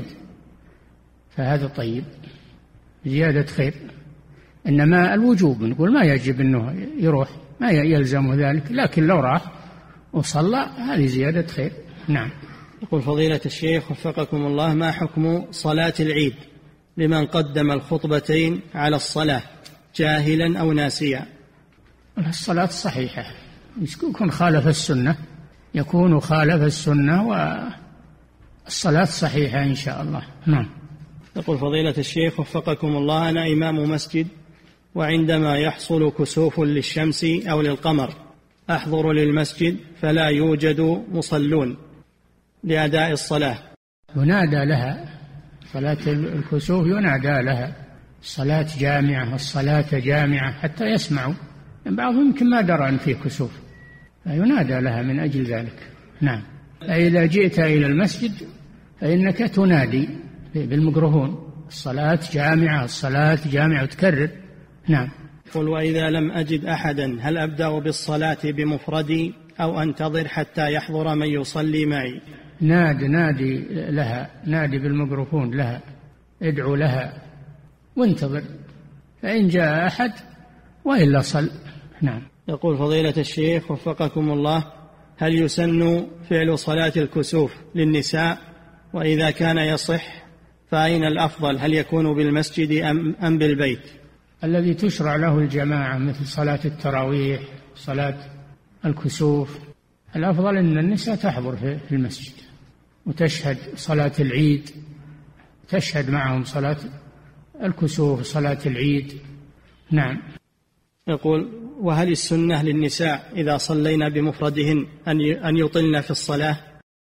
فهذا طيب، زيادة خير. إنما الوجوب نقول ما يجب أنه يروح، ما يلزم ذلك، لكن لو راح وصلى هذه زيادة خير. نعم. يقول فضيلة الشيخ وفقكم الله: ما حكم صلاة العيد لمن قدم الخطبتين على الصلاة جاهلا أو ناسيا؟ الصلاة صحيحة، يكون خالف السنة يكون خالف السنة والصلاة صحيحة إن شاء الله. نعم. يقول فضيلة الشيخ وفقكم الله: أنا إمام مسجد، وعندما يحصل كسوف للشمس أو للقمر أحضر للمسجد فلا يوجد مصلون لأداء الصلاة. ينادى لها صلاة الكسوف، ينادى لها الصلاة جامعة، الصلاة جامعة، حتى يسمعوا. بعضهم يمكن ما درى أن فيه كسوف، فينادى لها من أجل ذلك. نعم. فإذا جئت إلى المسجد فإنك تنادي بالميكروفون الصلاة جامعة، الصلاة جامعة، وتكرر. نعم. قل وإذا لم أجد أحدا هل أبدأ بالصلاة بمفردي أو أنتظر حتى يحضر من يصلي معي؟ نادي نادي لها، نادي بالميكروفون لها، ادعو لها وانتظر، فإن جاء أحد وإلا صل. نعم. يقول فضيلة الشيخ وفقكم الله: هل يسن فعل صلاة الكسوف للنساء؟ وإذا كان يصح فأين الأفضل، هل يكون بالمسجد أم, أم بالبيت؟ الذي تشرع له الجماعة مثل صلاة التراويح، صلاة الكسوف، الأفضل أن النساء تحضر في المسجد وتشهد صلاة العيد، تشهد معهم صلاة الكسوف، صلاة العيد. نعم. يقول: وهل السنة للنساء إذا صلينا بمفردهن أن يطلن في الصلاة؟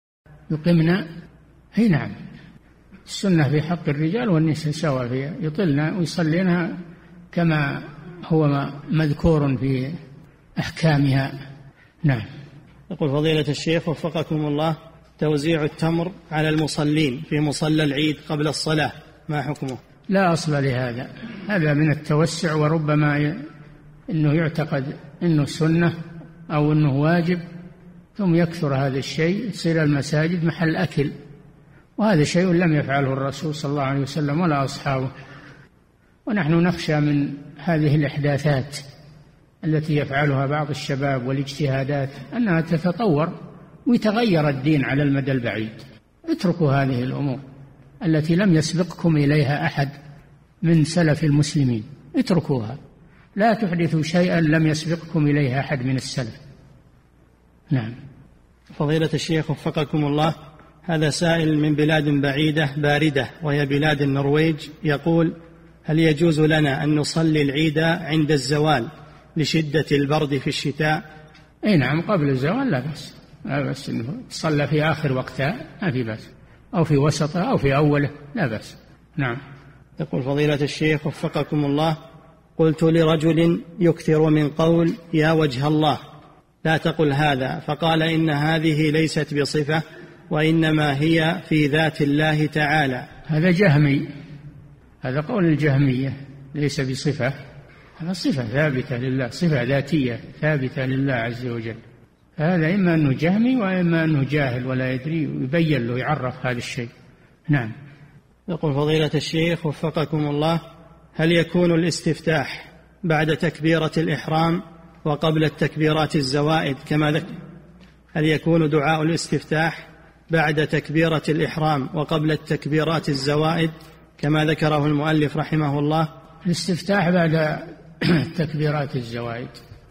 يقمن؟ هي نعم، السنة في حق الرجال والنساء سواء فيها، يطلن ويصلينها كما هو مذكور في أحكامها. نعم. يقول فضيلة الشيخ وفقكم الله: توزيع التمر على المصلين في مصلى العيد قبل الصلاة ما حكمه؟ لا أصل لهذا، هذا من التوسع، وربما ي... أنه يعتقد أنه سنة أو أنه واجب، ثم يكثر هذا الشيء، يصير المساجد محل أكل، وهذا شيء لم يفعله الرسول صلى الله عليه وسلم ولا أصحابه. ونحن نخشى من هذه الإحداثات التي يفعلها بعض الشباب والاجتهادات أنها تتطور ويتغير الدين على المدى البعيد. اتركوا هذه الأمور التي لم يسبقكم إليها أحد من سلف المسلمين، اتركوها، لا تحدثوا شيئا لم يسبقكم إليها أحد من السلف. نعم. فضيلة الشيخ وفقكم الله: هذا سائل من بلاد بعيدة باردة وهي بلاد النرويج، يقول: هل يجوز لنا أن نصلي العيد عند الزوال لشدة البرد في الشتاء؟ أي نعم، قبل الزوال لا بأس، لا بأس أنه تصلى في آخر وقتها، ما في بأس، أو في وسطه أو في أوله، لا بأس. نعم. يقول فضيلة الشيخ وفقكم الله: قلت لرجل يكثر من قول يا وجه الله لا تقل هذا، فقال إن هذه ليست بصفة وإنما هي في ذات الله تعالى. هذا جهمي، هذا قول الجهمية، ليس بصفة، هذا صفة ثابتة لله، صفة ذاتية ثابتة لله عز وجل. هذا إما أنه جهمي وإما أنه جاهل ولا يدري، ويبين له يعرف هذا الشيء. نعم. يقول فضيلة الشيخ وفقكم الله: هل يكون الاستفتاح بعد تكبيرة الإحرام وقبل التكبيرات الزوائد كما ذكر؟ هل يكون دعاء الاستفتاح بعد تكبيرة الإحرام وقبل التكبيرات الزوائد كما ذكره المؤلف رحمه الله؟ الاستفتاح بعد تكبيرات الزوائد،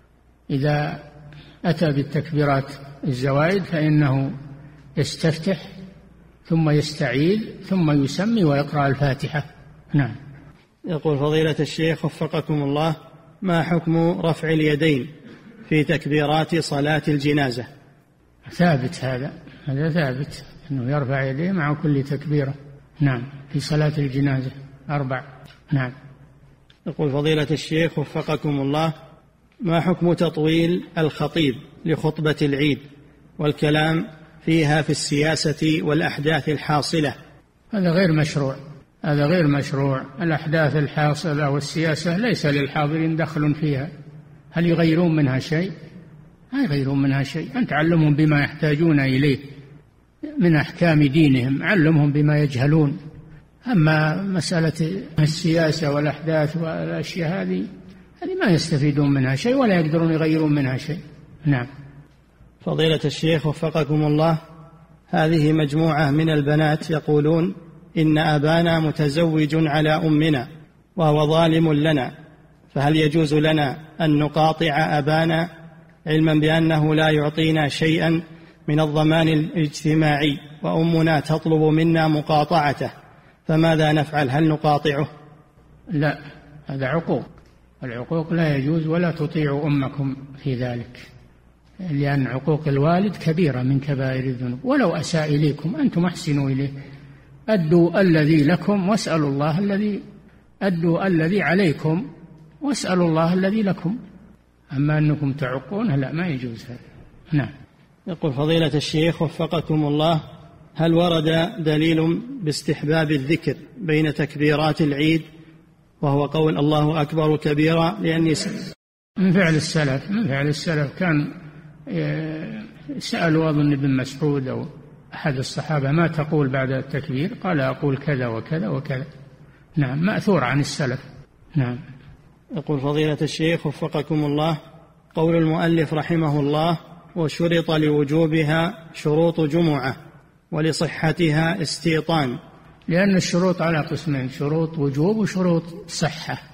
إذا أتى بالتكبيرات الزوائد فإنه يستفتح ثم يستعيذ ثم يسمي ويقرأ الفاتحة. نعم. يقول فضيلة الشيخ وفقكم الله: ما حكم رفع اليدين في تكبيرات صلاة الجنازة؟ ثابت، هذا هذا ثابت أنه يرفع يديه مع كل تكبيرة. نعم، في صلاة الجنازة أربع. نعم. يقول فضيلة الشيخ وفقكم الله: ما حكم تطويل الخطيب لخطبة العيد والكلام فيها في السياسة والأحداث الحاصلة؟ هذا غير مشروع، هذا غير مشروع. الأحداث الحاصلة والسياسة ليس للحاضرين دخل فيها. هل يغيرون منها شيء؟ لا يغيرون منها شيء. أنت علمهم بما يحتاجون إليه من أحكام دينهم، علمهم بما يجهلون. أما مسألة السياسة والأحداث والأشياء هذه هذه ما يستفيدون منها شيء ولا يقدرون يغيرون منها شيء. نعم. فضيلة الشيخ وفقكم الله: هذه مجموعة من البنات يقولون إن أبانا متزوج على أمنا وهو ظالم لنا، فهل يجوز لنا أن نقاطع أبانا علما بأنه لا يعطينا شيئا من الضمان الاجتماعي وأمنا تطلب منا مقاطعته، فماذا نفعل؟ هل نقاطعه؟ لا، هذا عقوق، العقوق لا يجوز، ولا تطيعوا أمكم في ذلك. لأن عقوق الوالد كبيرة من كبائر الذنوب. ولو أساء إليكم أنتم أحسنوا إليه، أدوا الذي لكم واسألوا الله الذي أدوا الذي عليكم واسألوا الله الذي لكم. أما أنكم تعقون لا، ما يجوز هذا. نعم. يقول فضيلة الشيخ وفقكم الله، هل ورد دليل باستحباب الذكر بين تكبيرات العيد وهو قول الله أكبر كبيرا؟ لأني من فعل السلف من فعل السلف كان سألوا أظن ابن مسعود أو أحد الصحابة ما تقول بعد التكبير؟ قال أقول كذا وكذا وكذا. نعم، مأثور عن السلف. نعم. يقول فضيلة الشيخ وفقكم الله، قول المؤلف رحمه الله وشرط لوجوبها شروط جمعة ولصحتها استيطان. لأن الشروط على قسمين، شروط وجوب وشروط صحة.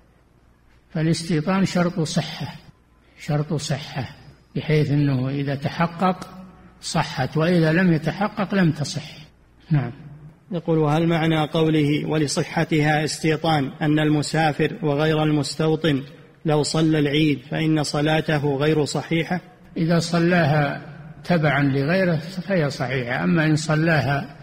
فالاستيطان شرط صحة، شرط صحة بحيث أنه إذا تحقق صحت، وإذا لم يتحقق لم تصح. نعم. يقول وهل معنى قوله ولصحتها استيطان أن المسافر وغير المستوطن لو صلى العيد فإن صلاته غير صحيحة؟ إذا صلاها تبعا لغيره فهي صحيحة، أما إن صلاها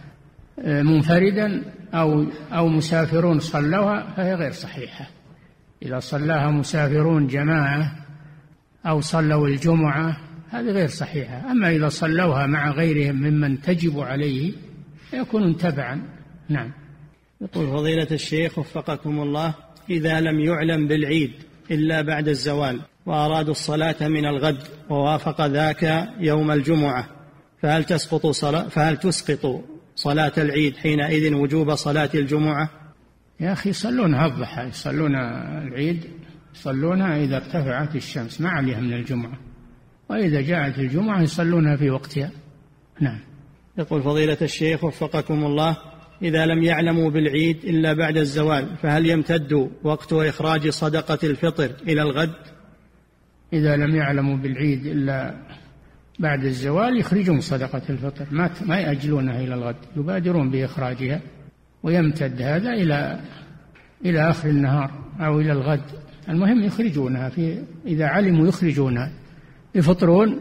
منفردا أو أو مسافرون صلوها فهي غير صحيحة. إذا صلاها مسافرون جماعة أو صلوا الجمعة هذه غير صحيحة. أما إذا صلوها مع غيرهم ممن تجب عليه يكون تبعا. نعم. يقول فضيلة الشيخ وفقكم الله، إذا لم يعلم بالعيد إلا بعد الزوال وأرادوا الصلاة من الغد ووافق ذاك يوم الجمعة، فهل تسقط صلاة فهل تسقط صلاة العيد حينئذ وجوب صلاة الجمعة؟ يا أخي يصلونها الضحى، يصلون العيد يصلونها إذا ارتفعت الشمس ما عليها من الجمعة، وإذا جاءت الجمعة يصلونها في وقتها. نعم. يقول فضيلة الشيخ وفقكم الله، إذا لم يعلموا بالعيد إلا بعد الزوال فهل يمتد وقت إخراج صدقة الفطر إلى الغد؟ إذا لم يعلموا بالعيد إلا بعد الزوال يخرجون صدقة الفطر، ما ما يأجلونها إلى الغد، يبادرون بإخراجها، ويمتد هذا إلى إلى آخر النهار أو إلى الغد. المهم يخرجونها في إذا علموا يخرجونها، يفطرون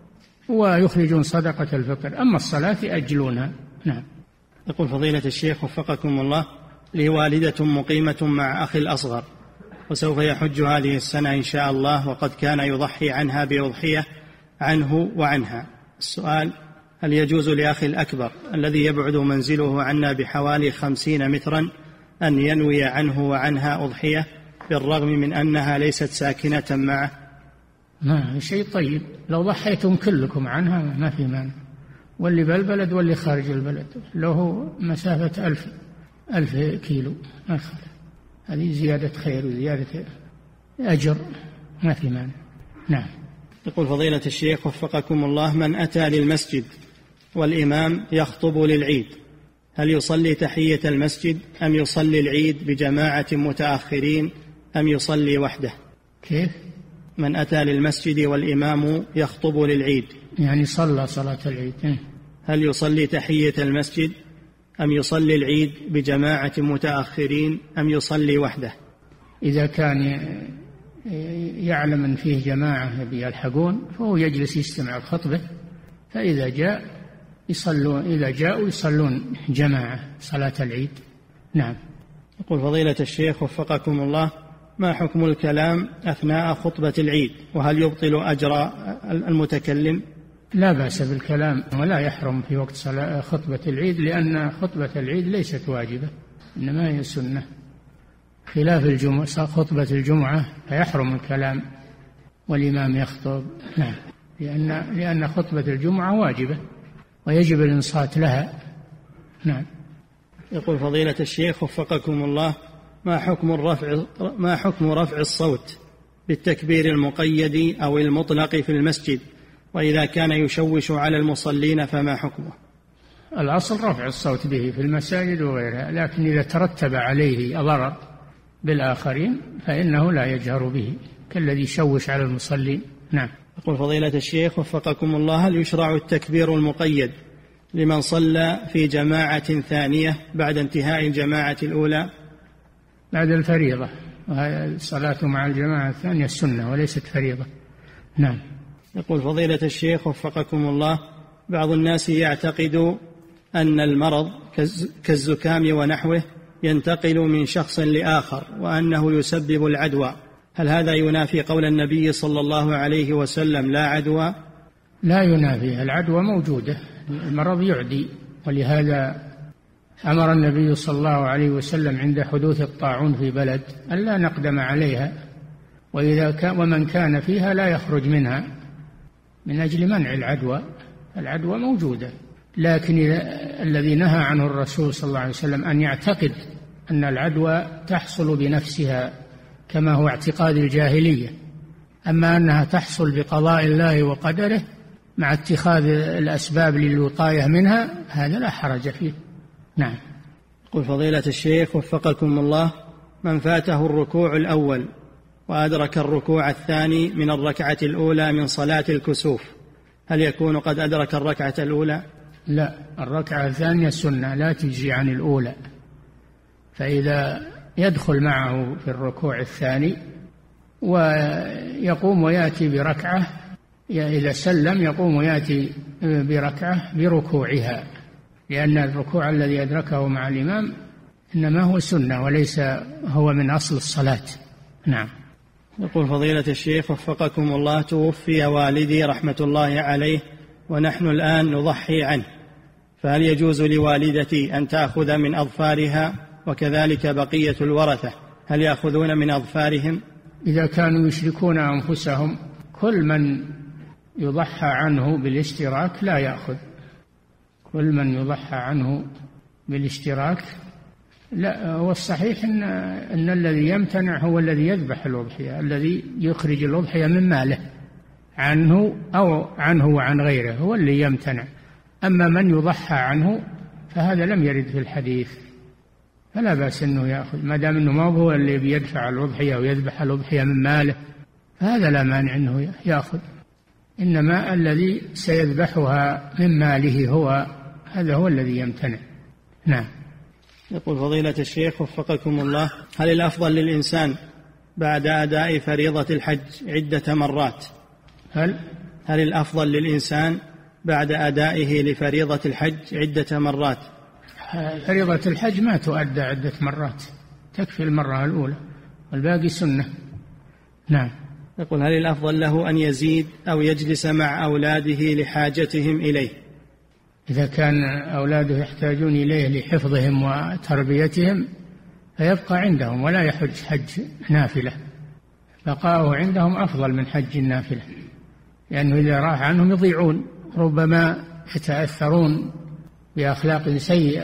ويخرجون صدقة الفطر. أما الصلاة يأجلونها. نعم. يقول فضيلة الشيخ وفقكم الله، لي والدة مقيمة مع أخي الأصغر وسوف يحج هذه السنة إن شاء الله، وقد كان يضحي عنها بأضحية عنه وعنها. السؤال: هل يجوز لأخي الأكبر الذي يبعد منزله عنا بحوالي خمسين مترا أن ينوي عنه وعنها أضحية بالرغم من أنها ليست ساكنة معه؟ ما شيء طيب، لو ضحيتم كلكم عنها ما في مانع، واللي بالبلد واللي خارج البلد، له مسافة ألف ألف كيلو ما خالف، هذه زيادة خير وزيادة أجر، ما في مانع. نعم. يقول فضيلة الشيخ وفقكم الله، من أتى للمسجد والإمام يخطب للعيد هل يصلي تحية المسجد أم يصلي العيد بجماعة متأخرين أم يصلي وحده؟ كيف؟ من أتى للمسجد والإمام يخطب للعيد يعني صلى صلاة العيد، هل يصلي تحية المسجد أم يصلي العيد بجماعة متأخرين أم يصلي وحده؟ إذا كان يعلم أن فيه جماعة يلحقون فهو يجلس يستمع الخطبة، فإذا جاء يصلون، إذا جاءوا يصلون جماعة صلاة العيد. نعم. يقول فضيلة الشيخ وفقكم الله، ما حكم الكلام أثناء خطبة العيد، وهل يبطل أجر المتكلم؟ لا بأس بالكلام ولا يحرم في وقت صلاة خطبة العيد، لأن خطبة العيد ليست واجبة إنما هي سنة، خلاف الجمعة خطبة الجمعة فيحرم الكلام والإمام يخطب. نعم. لأن لأن خطبة الجمعة واجبة ويجب الإنصات لها. نعم. يقول فضيلة الشيخ وفقكم الله، ما حكم الرفع ما حكم رفع الصوت بالتكبير المقيد أو المطلق في المسجد، وإذا كان يشوش على المصلين فما حكمه؟ الأصل رفع الصوت به في المساجد وغيرها، لكن إذا ترتب عليه ضرر بالآخرين فإنه لا يجهر به كالذي يشوش على المصلين. نعم. يقول فضيلة الشيخ وفقكم الله، هل يشرع التكبير المقيد لمن صلى في جماعة ثانية بعد انتهاء الجماعة الأولى؟ بعد الفريضة، وهي الصلاة مع الجماعة الثانية السنة وليست فريضة. نعم. يقول فضيلة الشيخ وفقكم الله، بعض الناس يعتقد أن المرض كالزكام ونحوه ينتقل من شخص لآخر وأنه يسبب العدوى، هل هذا ينافي قول النبي صلى الله عليه وسلم لا عدوى؟ لا ينافي، العدوى موجودة، المرض يعدي، ولهذا أمر النبي صلى الله عليه وسلم عند حدوث الطاعون في بلد ألا نقدم عليها، وإذا كان ومن كان فيها لا يخرج منها من أجل منع العدوى. العدوى موجودة، لكن الذي نهى عنه الرسول صلى الله عليه وسلم أن يعتقد أن العدوى تحصل بنفسها كما هو اعتقاد الجاهلية، أما أنها تحصل بقضاء الله وقدره مع اتخاذ الأسباب للوقاية منها هذا لا حرج فيه. نعم. قل فضيلة الشيخ وفقكم الله، من فاته الركوع الأول وأدرك الركوع الثاني من الركعة الأولى من صلاة الكسوف، هل يكون قد أدرك الركعة الأولى؟ لا، الركعة الثانية سنة لا تجزي عن الأولى، فإذا يدخل معه في الركوع الثاني ويقوم ويأتي بركعة، إذا سلم يقوم ويأتي بركعة بركوعها، لأن الركوع الذي أدركه مع الإمام إنما هو سنة وليس هو من أصل الصلاة. نعم. يقول فضيلة الشيخ وفقكم الله، توفي والدي رحمة الله عليه ونحن الآن نضحي عنه، فهل يجوز لوالدتي أن تأخذ من أظفارها وكذلك بقية الورثة هل يأخذون من أظفارهم؟ إذا كانوا يشركون أنفسهم كل من يضحى عنه بالاشتراك لا يأخذ، كل من يضحى عنه بالاشتراك لا. والصحيح إن, إن الذي يمتنع هو الذي يذبح الأضحية، الذي يخرج الأضحية من ماله عنه أو عنه وعن غيره هو اللي يمتنع، أما من يضحى عنه فهذا لم يرد في الحديث، فلا بأس أنه يأخذ ما دام أنه ما هو اللي بيدفع الأضحية ويذبح الأضحية من ماله، فهذا لا مانع أنه يأخذ، إنما الذي سيذبحها من ماله هو هذا هو الذي يمتنع. نعم. يقول فضيلة الشيخ وفقكم الله، هل الأفضل للإنسان بعد أداء فريضة الحج عدة مرات هل هل الأفضل للإنسان بعد أدائه لفريضة الحج عدة مرات؟ فريضة الحج ما تؤدى عدة مرات، تكفي المرة الأولى والباقي سنة. نعم. يقول هل الأفضل له أن يزيد أو يجلس مع أولاده لحاجتهم إليه؟ إذا كان أولاده يحتاجون إليه لحفظهم وتربيتهم فيبقى عندهم ولا يحج حج نافلة، بقاؤه عندهم أفضل من حج النافلة، لأنه إذا راح عنهم يضيعون، ربما يتأثرون بأخلاق سيئة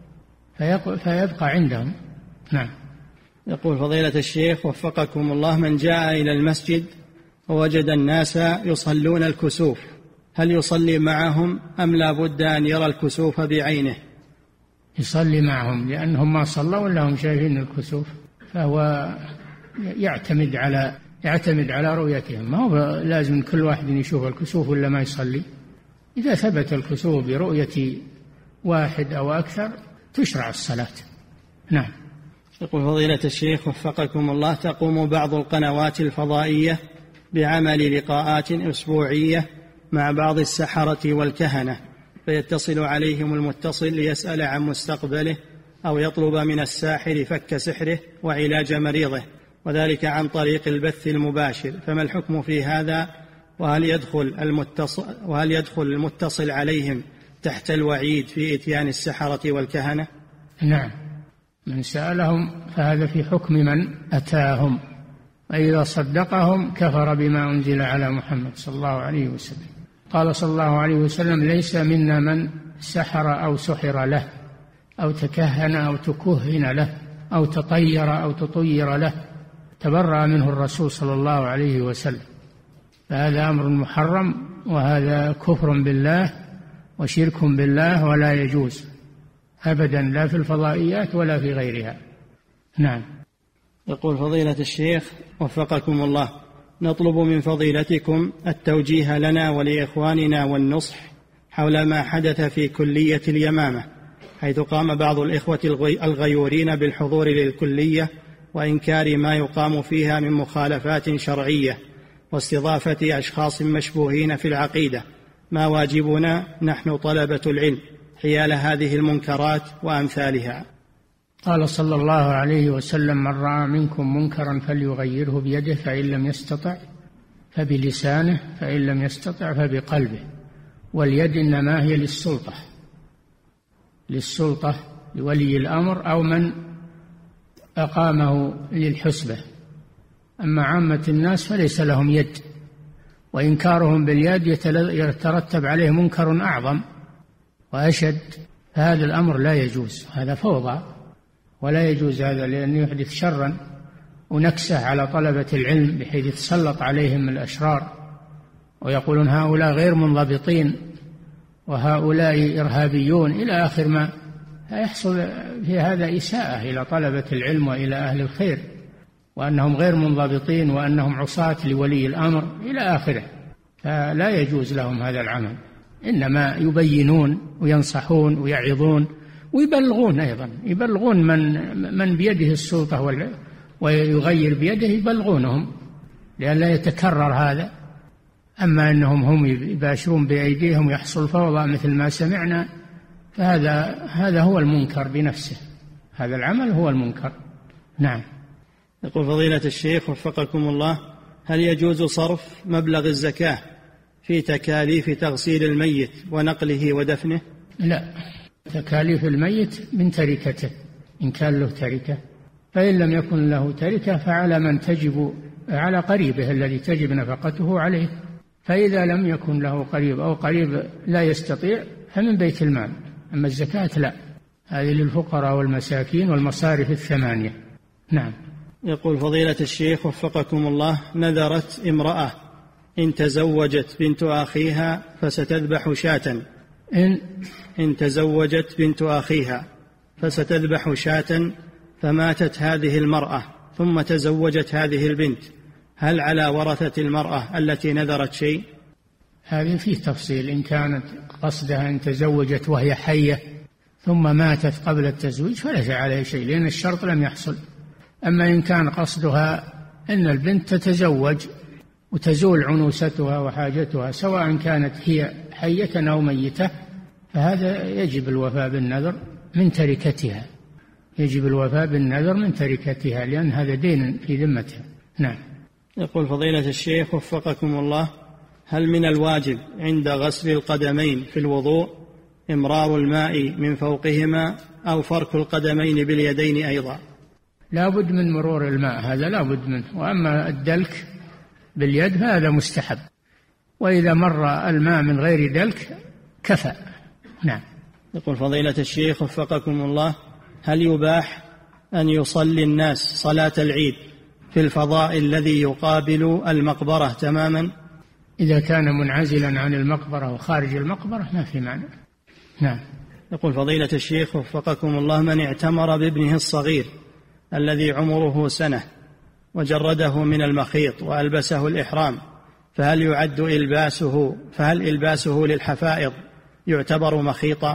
فيبقى عندهم. نعم. يقول فضيلة الشيخ وفقكم الله، من جاء إلى المسجد ووجد الناس يصلون الكسوف هل يصلي معهم أم لا بد أن يرى الكسوف بعينه؟ يصلي معهم لأنهم ما صلوا ولا هم شايفين الكسوف، فهو يعتمد على يعتمد على رؤيتهم، ما هو لازم كل واحد يشوف الكسوف ولا ما يصلي. إذا ثبت الكسوف برؤية واحد أو أكثر تشرع الصلاة. نعم. يقول فضيلة الشيخ وفقكم الله، تقوم بعض القنوات الفضائية بعمل لقاءات أسبوعية مع بعض السحرة والكهنة، فيتصل عليهم المتصل ليسأل عن مستقبله أو يطلب من الساحر فك سحره وعلاج مريضه، وذلك عن طريق البث المباشر، فما الحكم في هذا؟ وهل يدخل المتصل, وهل يدخل المتصل عليهم تحت الوعيد في إتيان السحرة والكهنة؟ نعم، من سألهم فهذا في حكم من أتاهم، وإذا صدقهم كفر بما أنزل على محمد صلى الله عليه وسلم. قال صلى الله عليه وسلم: ليس منا من سحر أو سحر له أو تكهن أو تكهن له أو تطير أو تطير له، تبرأ منه الرسول صلى الله عليه وسلم. فهذا أمر محرم، وهذا كفر بالله وشرك بالله، ولا يجوز أبدا، لا في الفضائيات ولا في غيرها. نعم. يقول فضيلة الشيخ وفقكم الله، نطلب من فضيلتكم التوجيه لنا ولإخواننا والنصح حول ما حدث في كلية اليمامة، حيث قام بعض الإخوة الغيورين بالحضور للكلية وإنكار ما يقام فيها من مخالفات شرعية، واستضافة أشخاص مشبوهين في العقيدة، ما واجبنا نحن طلبة العلم حيال هذه المنكرات وأمثالها؟ قال صلى الله عليه وسلم: من رأى منكم منكرا فليغيره بيده، فإن لم يستطع فبلسانه، فإن لم يستطع فبقلبه. واليد إنما هي للسلطة، للسلطة لولي الأمر أو من أقامه للحسبة. أما عامة الناس فليس لهم يد، وإنكارهم باليد يترتب عليه منكر أعظم وأشد، فهذا الأمر لا يجوز، هذا فوضى ولا يجوز هذا، لأنه يحدث شرا ونكسة على طلبة العلم بحيث يتسلط عليهم الأشرار ويقولون هؤلاء غير منضبطين وهؤلاء إرهابيون إلى آخر ما يحصل في هذا إساءة إلى طلبة العلم وإلى أهل الخير، وأنهم غير منضبطين وأنهم عصاة لولي الأمر إلى آخره، فلا يجوز لهم هذا العمل. إنما يبينون وينصحون ويعظون ويبلغون أيضا، يبلغون من من بيده السلطة ويغير بيده، يبلغونهم لأن لا يتكرر هذا. أما أنهم هم يباشرون بأيديهم ويحصل فوضى مثل ما سمعنا، فهذا هذا هو المنكر بنفسه، هذا العمل هو المنكر. نعم. يقول فضيلة الشيخ وفقكم الله: هل يجوز صرف مبلغ الزكاة في تكاليف تغسيل الميت ونقله ودفنه؟ لا، تكاليف الميت من تركته إن كان له تركة، فإن لم يكن له تركة فعلى من تجب، على قريبه الذي تجب نفقته عليه، فإذا لم يكن له قريب أو قريب لا يستطيع فمن بيت المال. أما الزكاة لا، هذه للفقراء والمساكين والمصارف الثمانية. نعم. يقول فضيلة الشيخ وفقكم الله: نذرت امرأة إن تزوجت بنت أخيها فستذبح شاة إن, إن تزوجت بنت أخيها فستذبح شاة، فماتت هذه المرأة ثم تزوجت هذه البنت، هل على ورثة المرأة التي نذرت شيء؟ هذه فيه تفصيل. إن كانت قصدها أن تزوجت وهي حية ثم ماتت قبل التزويج فليس عليه شيء، لأن الشرط لم يحصل. أما إن كان قصدها أن البنت تتزوج وتزول عنوستها وحاجتها سواء كانت هي حية أو ميتة، فهذا يجب الوفاء بالنذر من تركتها، يجب الوفاء بالنذر من تركتها، لأن هذا دين في ذمتها. نعم. يقول فضيلة الشيخ وفقكم الله: هل من الواجب عند غسل القدمين في الوضوء إمرار الماء من فوقهما أو فرك القدمين باليدين أيضا؟ لا بد من مرور الماء، هذا لا بد منه. وأما الدلك باليد فهذا مستحب، وإذا مر الماء من غير دلك كفى. نعم. يقول فضيلة الشيخ وفقكم الله: هل يباح أن يصلي الناس صلاة العيد في الفضاء الذي يقابل المقبرة تماما؟ إذا كان منعزلا عن المقبرة وخارج المقبرة ما في معنى. نعم. يقول فضيلة الشيخ وفقكم الله: من اعتمر بابنه الصغير الذي عمره سنة وجرده من المخيط وألبسه الإحرام، فهل يعد إلباسه فهل إلباسه للحفائض يعتبر مخيطا؟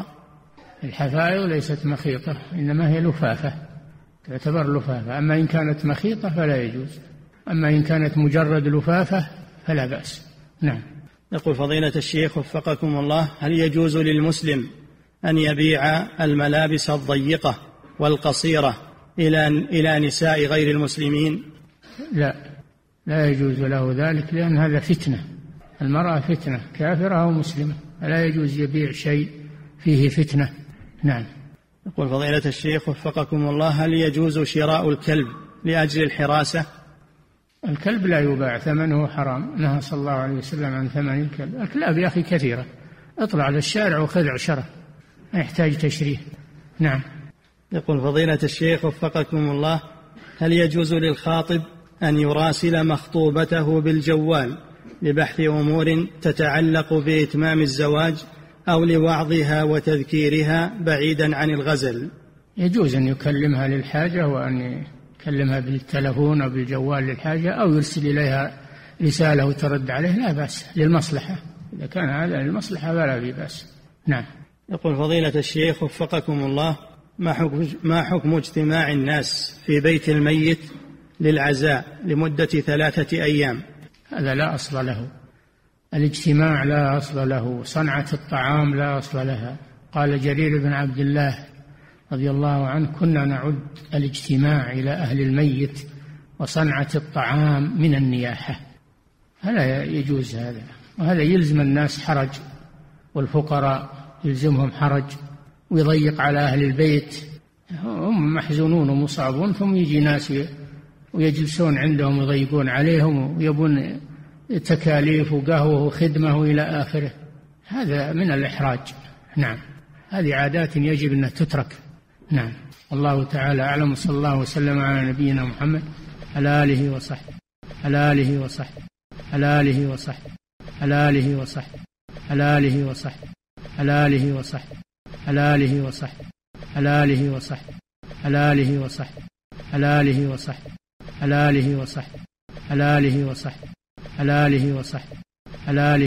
الحفائض ليست مخيطة، إنما هي لفافة، تعتبر لفافة. أما إن كانت مخيطة فلا يجوز، أما إن كانت مجرد لفافة فلا بأس. نعم. يقول فضيلة الشيخ وفقكم الله: هل يجوز للمسلم أن يبيع الملابس الضيقة والقصيرة إلى إلى نساء غير المسلمين؟ لا، لا يجوز له ذلك، لأن هذا فتنة، المرأة فتنة كافرة أو مسلمة، فلا يجوز يبيع شيء فيه فتنة. نعم. يقول فضيلة الشيخ وفقكم الله: هل يجوز شراء الكلب لأجل الحراسة؟ الكلب لا يباع، ثمنه حرام، نهى صلى الله عليه وسلم عن ثمن الكلب. الكلاب يا أخي كثيرة، اطلع على الشارع وخذ عشرة، ما يحتاج تشريه. نعم. يقول فضيلة الشيخ وفقكم الله: هل يجوز للخاطب أن يراسل مخطوبته بالجوال لبحث أمور تتعلق بإتمام الزواج أو لوعظها وتذكيرها بعيدا عن الغزل؟ يجوز أن يكلمها للحاجة، وأن يكلمها بالتلفون أو بالجوال للحاجة، أو يرسل إليها رسالة وترد عليه، لا بأس، للمصلحة، إذا كان هذا للمصلحة فلا بأس. نعم. يقول فضيلة الشيخ وفقكم الله: ما حكم, ما حكم اجتماع الناس في بيت الميت للعزاء لمدة ثلاثة أيام؟ هذا لا أصل له. الاجتماع لا أصل له، صنعة الطعام لا أصل لها. قال جرير بن عبد الله رضي الله عنه: كنا نعد الاجتماع إلى أهل الميت وصنعة الطعام من النياحة. هذا يجوز هذا، وهذا يلزم الناس حرج، والفقراء يلزمهم حرج، ويضيق على أهل البيت، هم محزونون ومصابون، ثم يجي ناس ويجلسون عندهم ويضيقون عليهم ويبون تكاليف وقهوة وخدمة إلى آخره. هذا من الإحراج. نعم، هذه عادات يجب أن تترك. نعم، الله تعالى أعلم. صلى الله وسلم على نبينا محمد على آله وصحبه على آله وصحبه على آله وصحبه على آله وصحبه على آله وصحبه على آله وصحبه على آله وصحبه على آله وصحبه على آله وصحبه على آله وصحبه على آله وصحبه على آله وصحبه على آله وصحبه على آله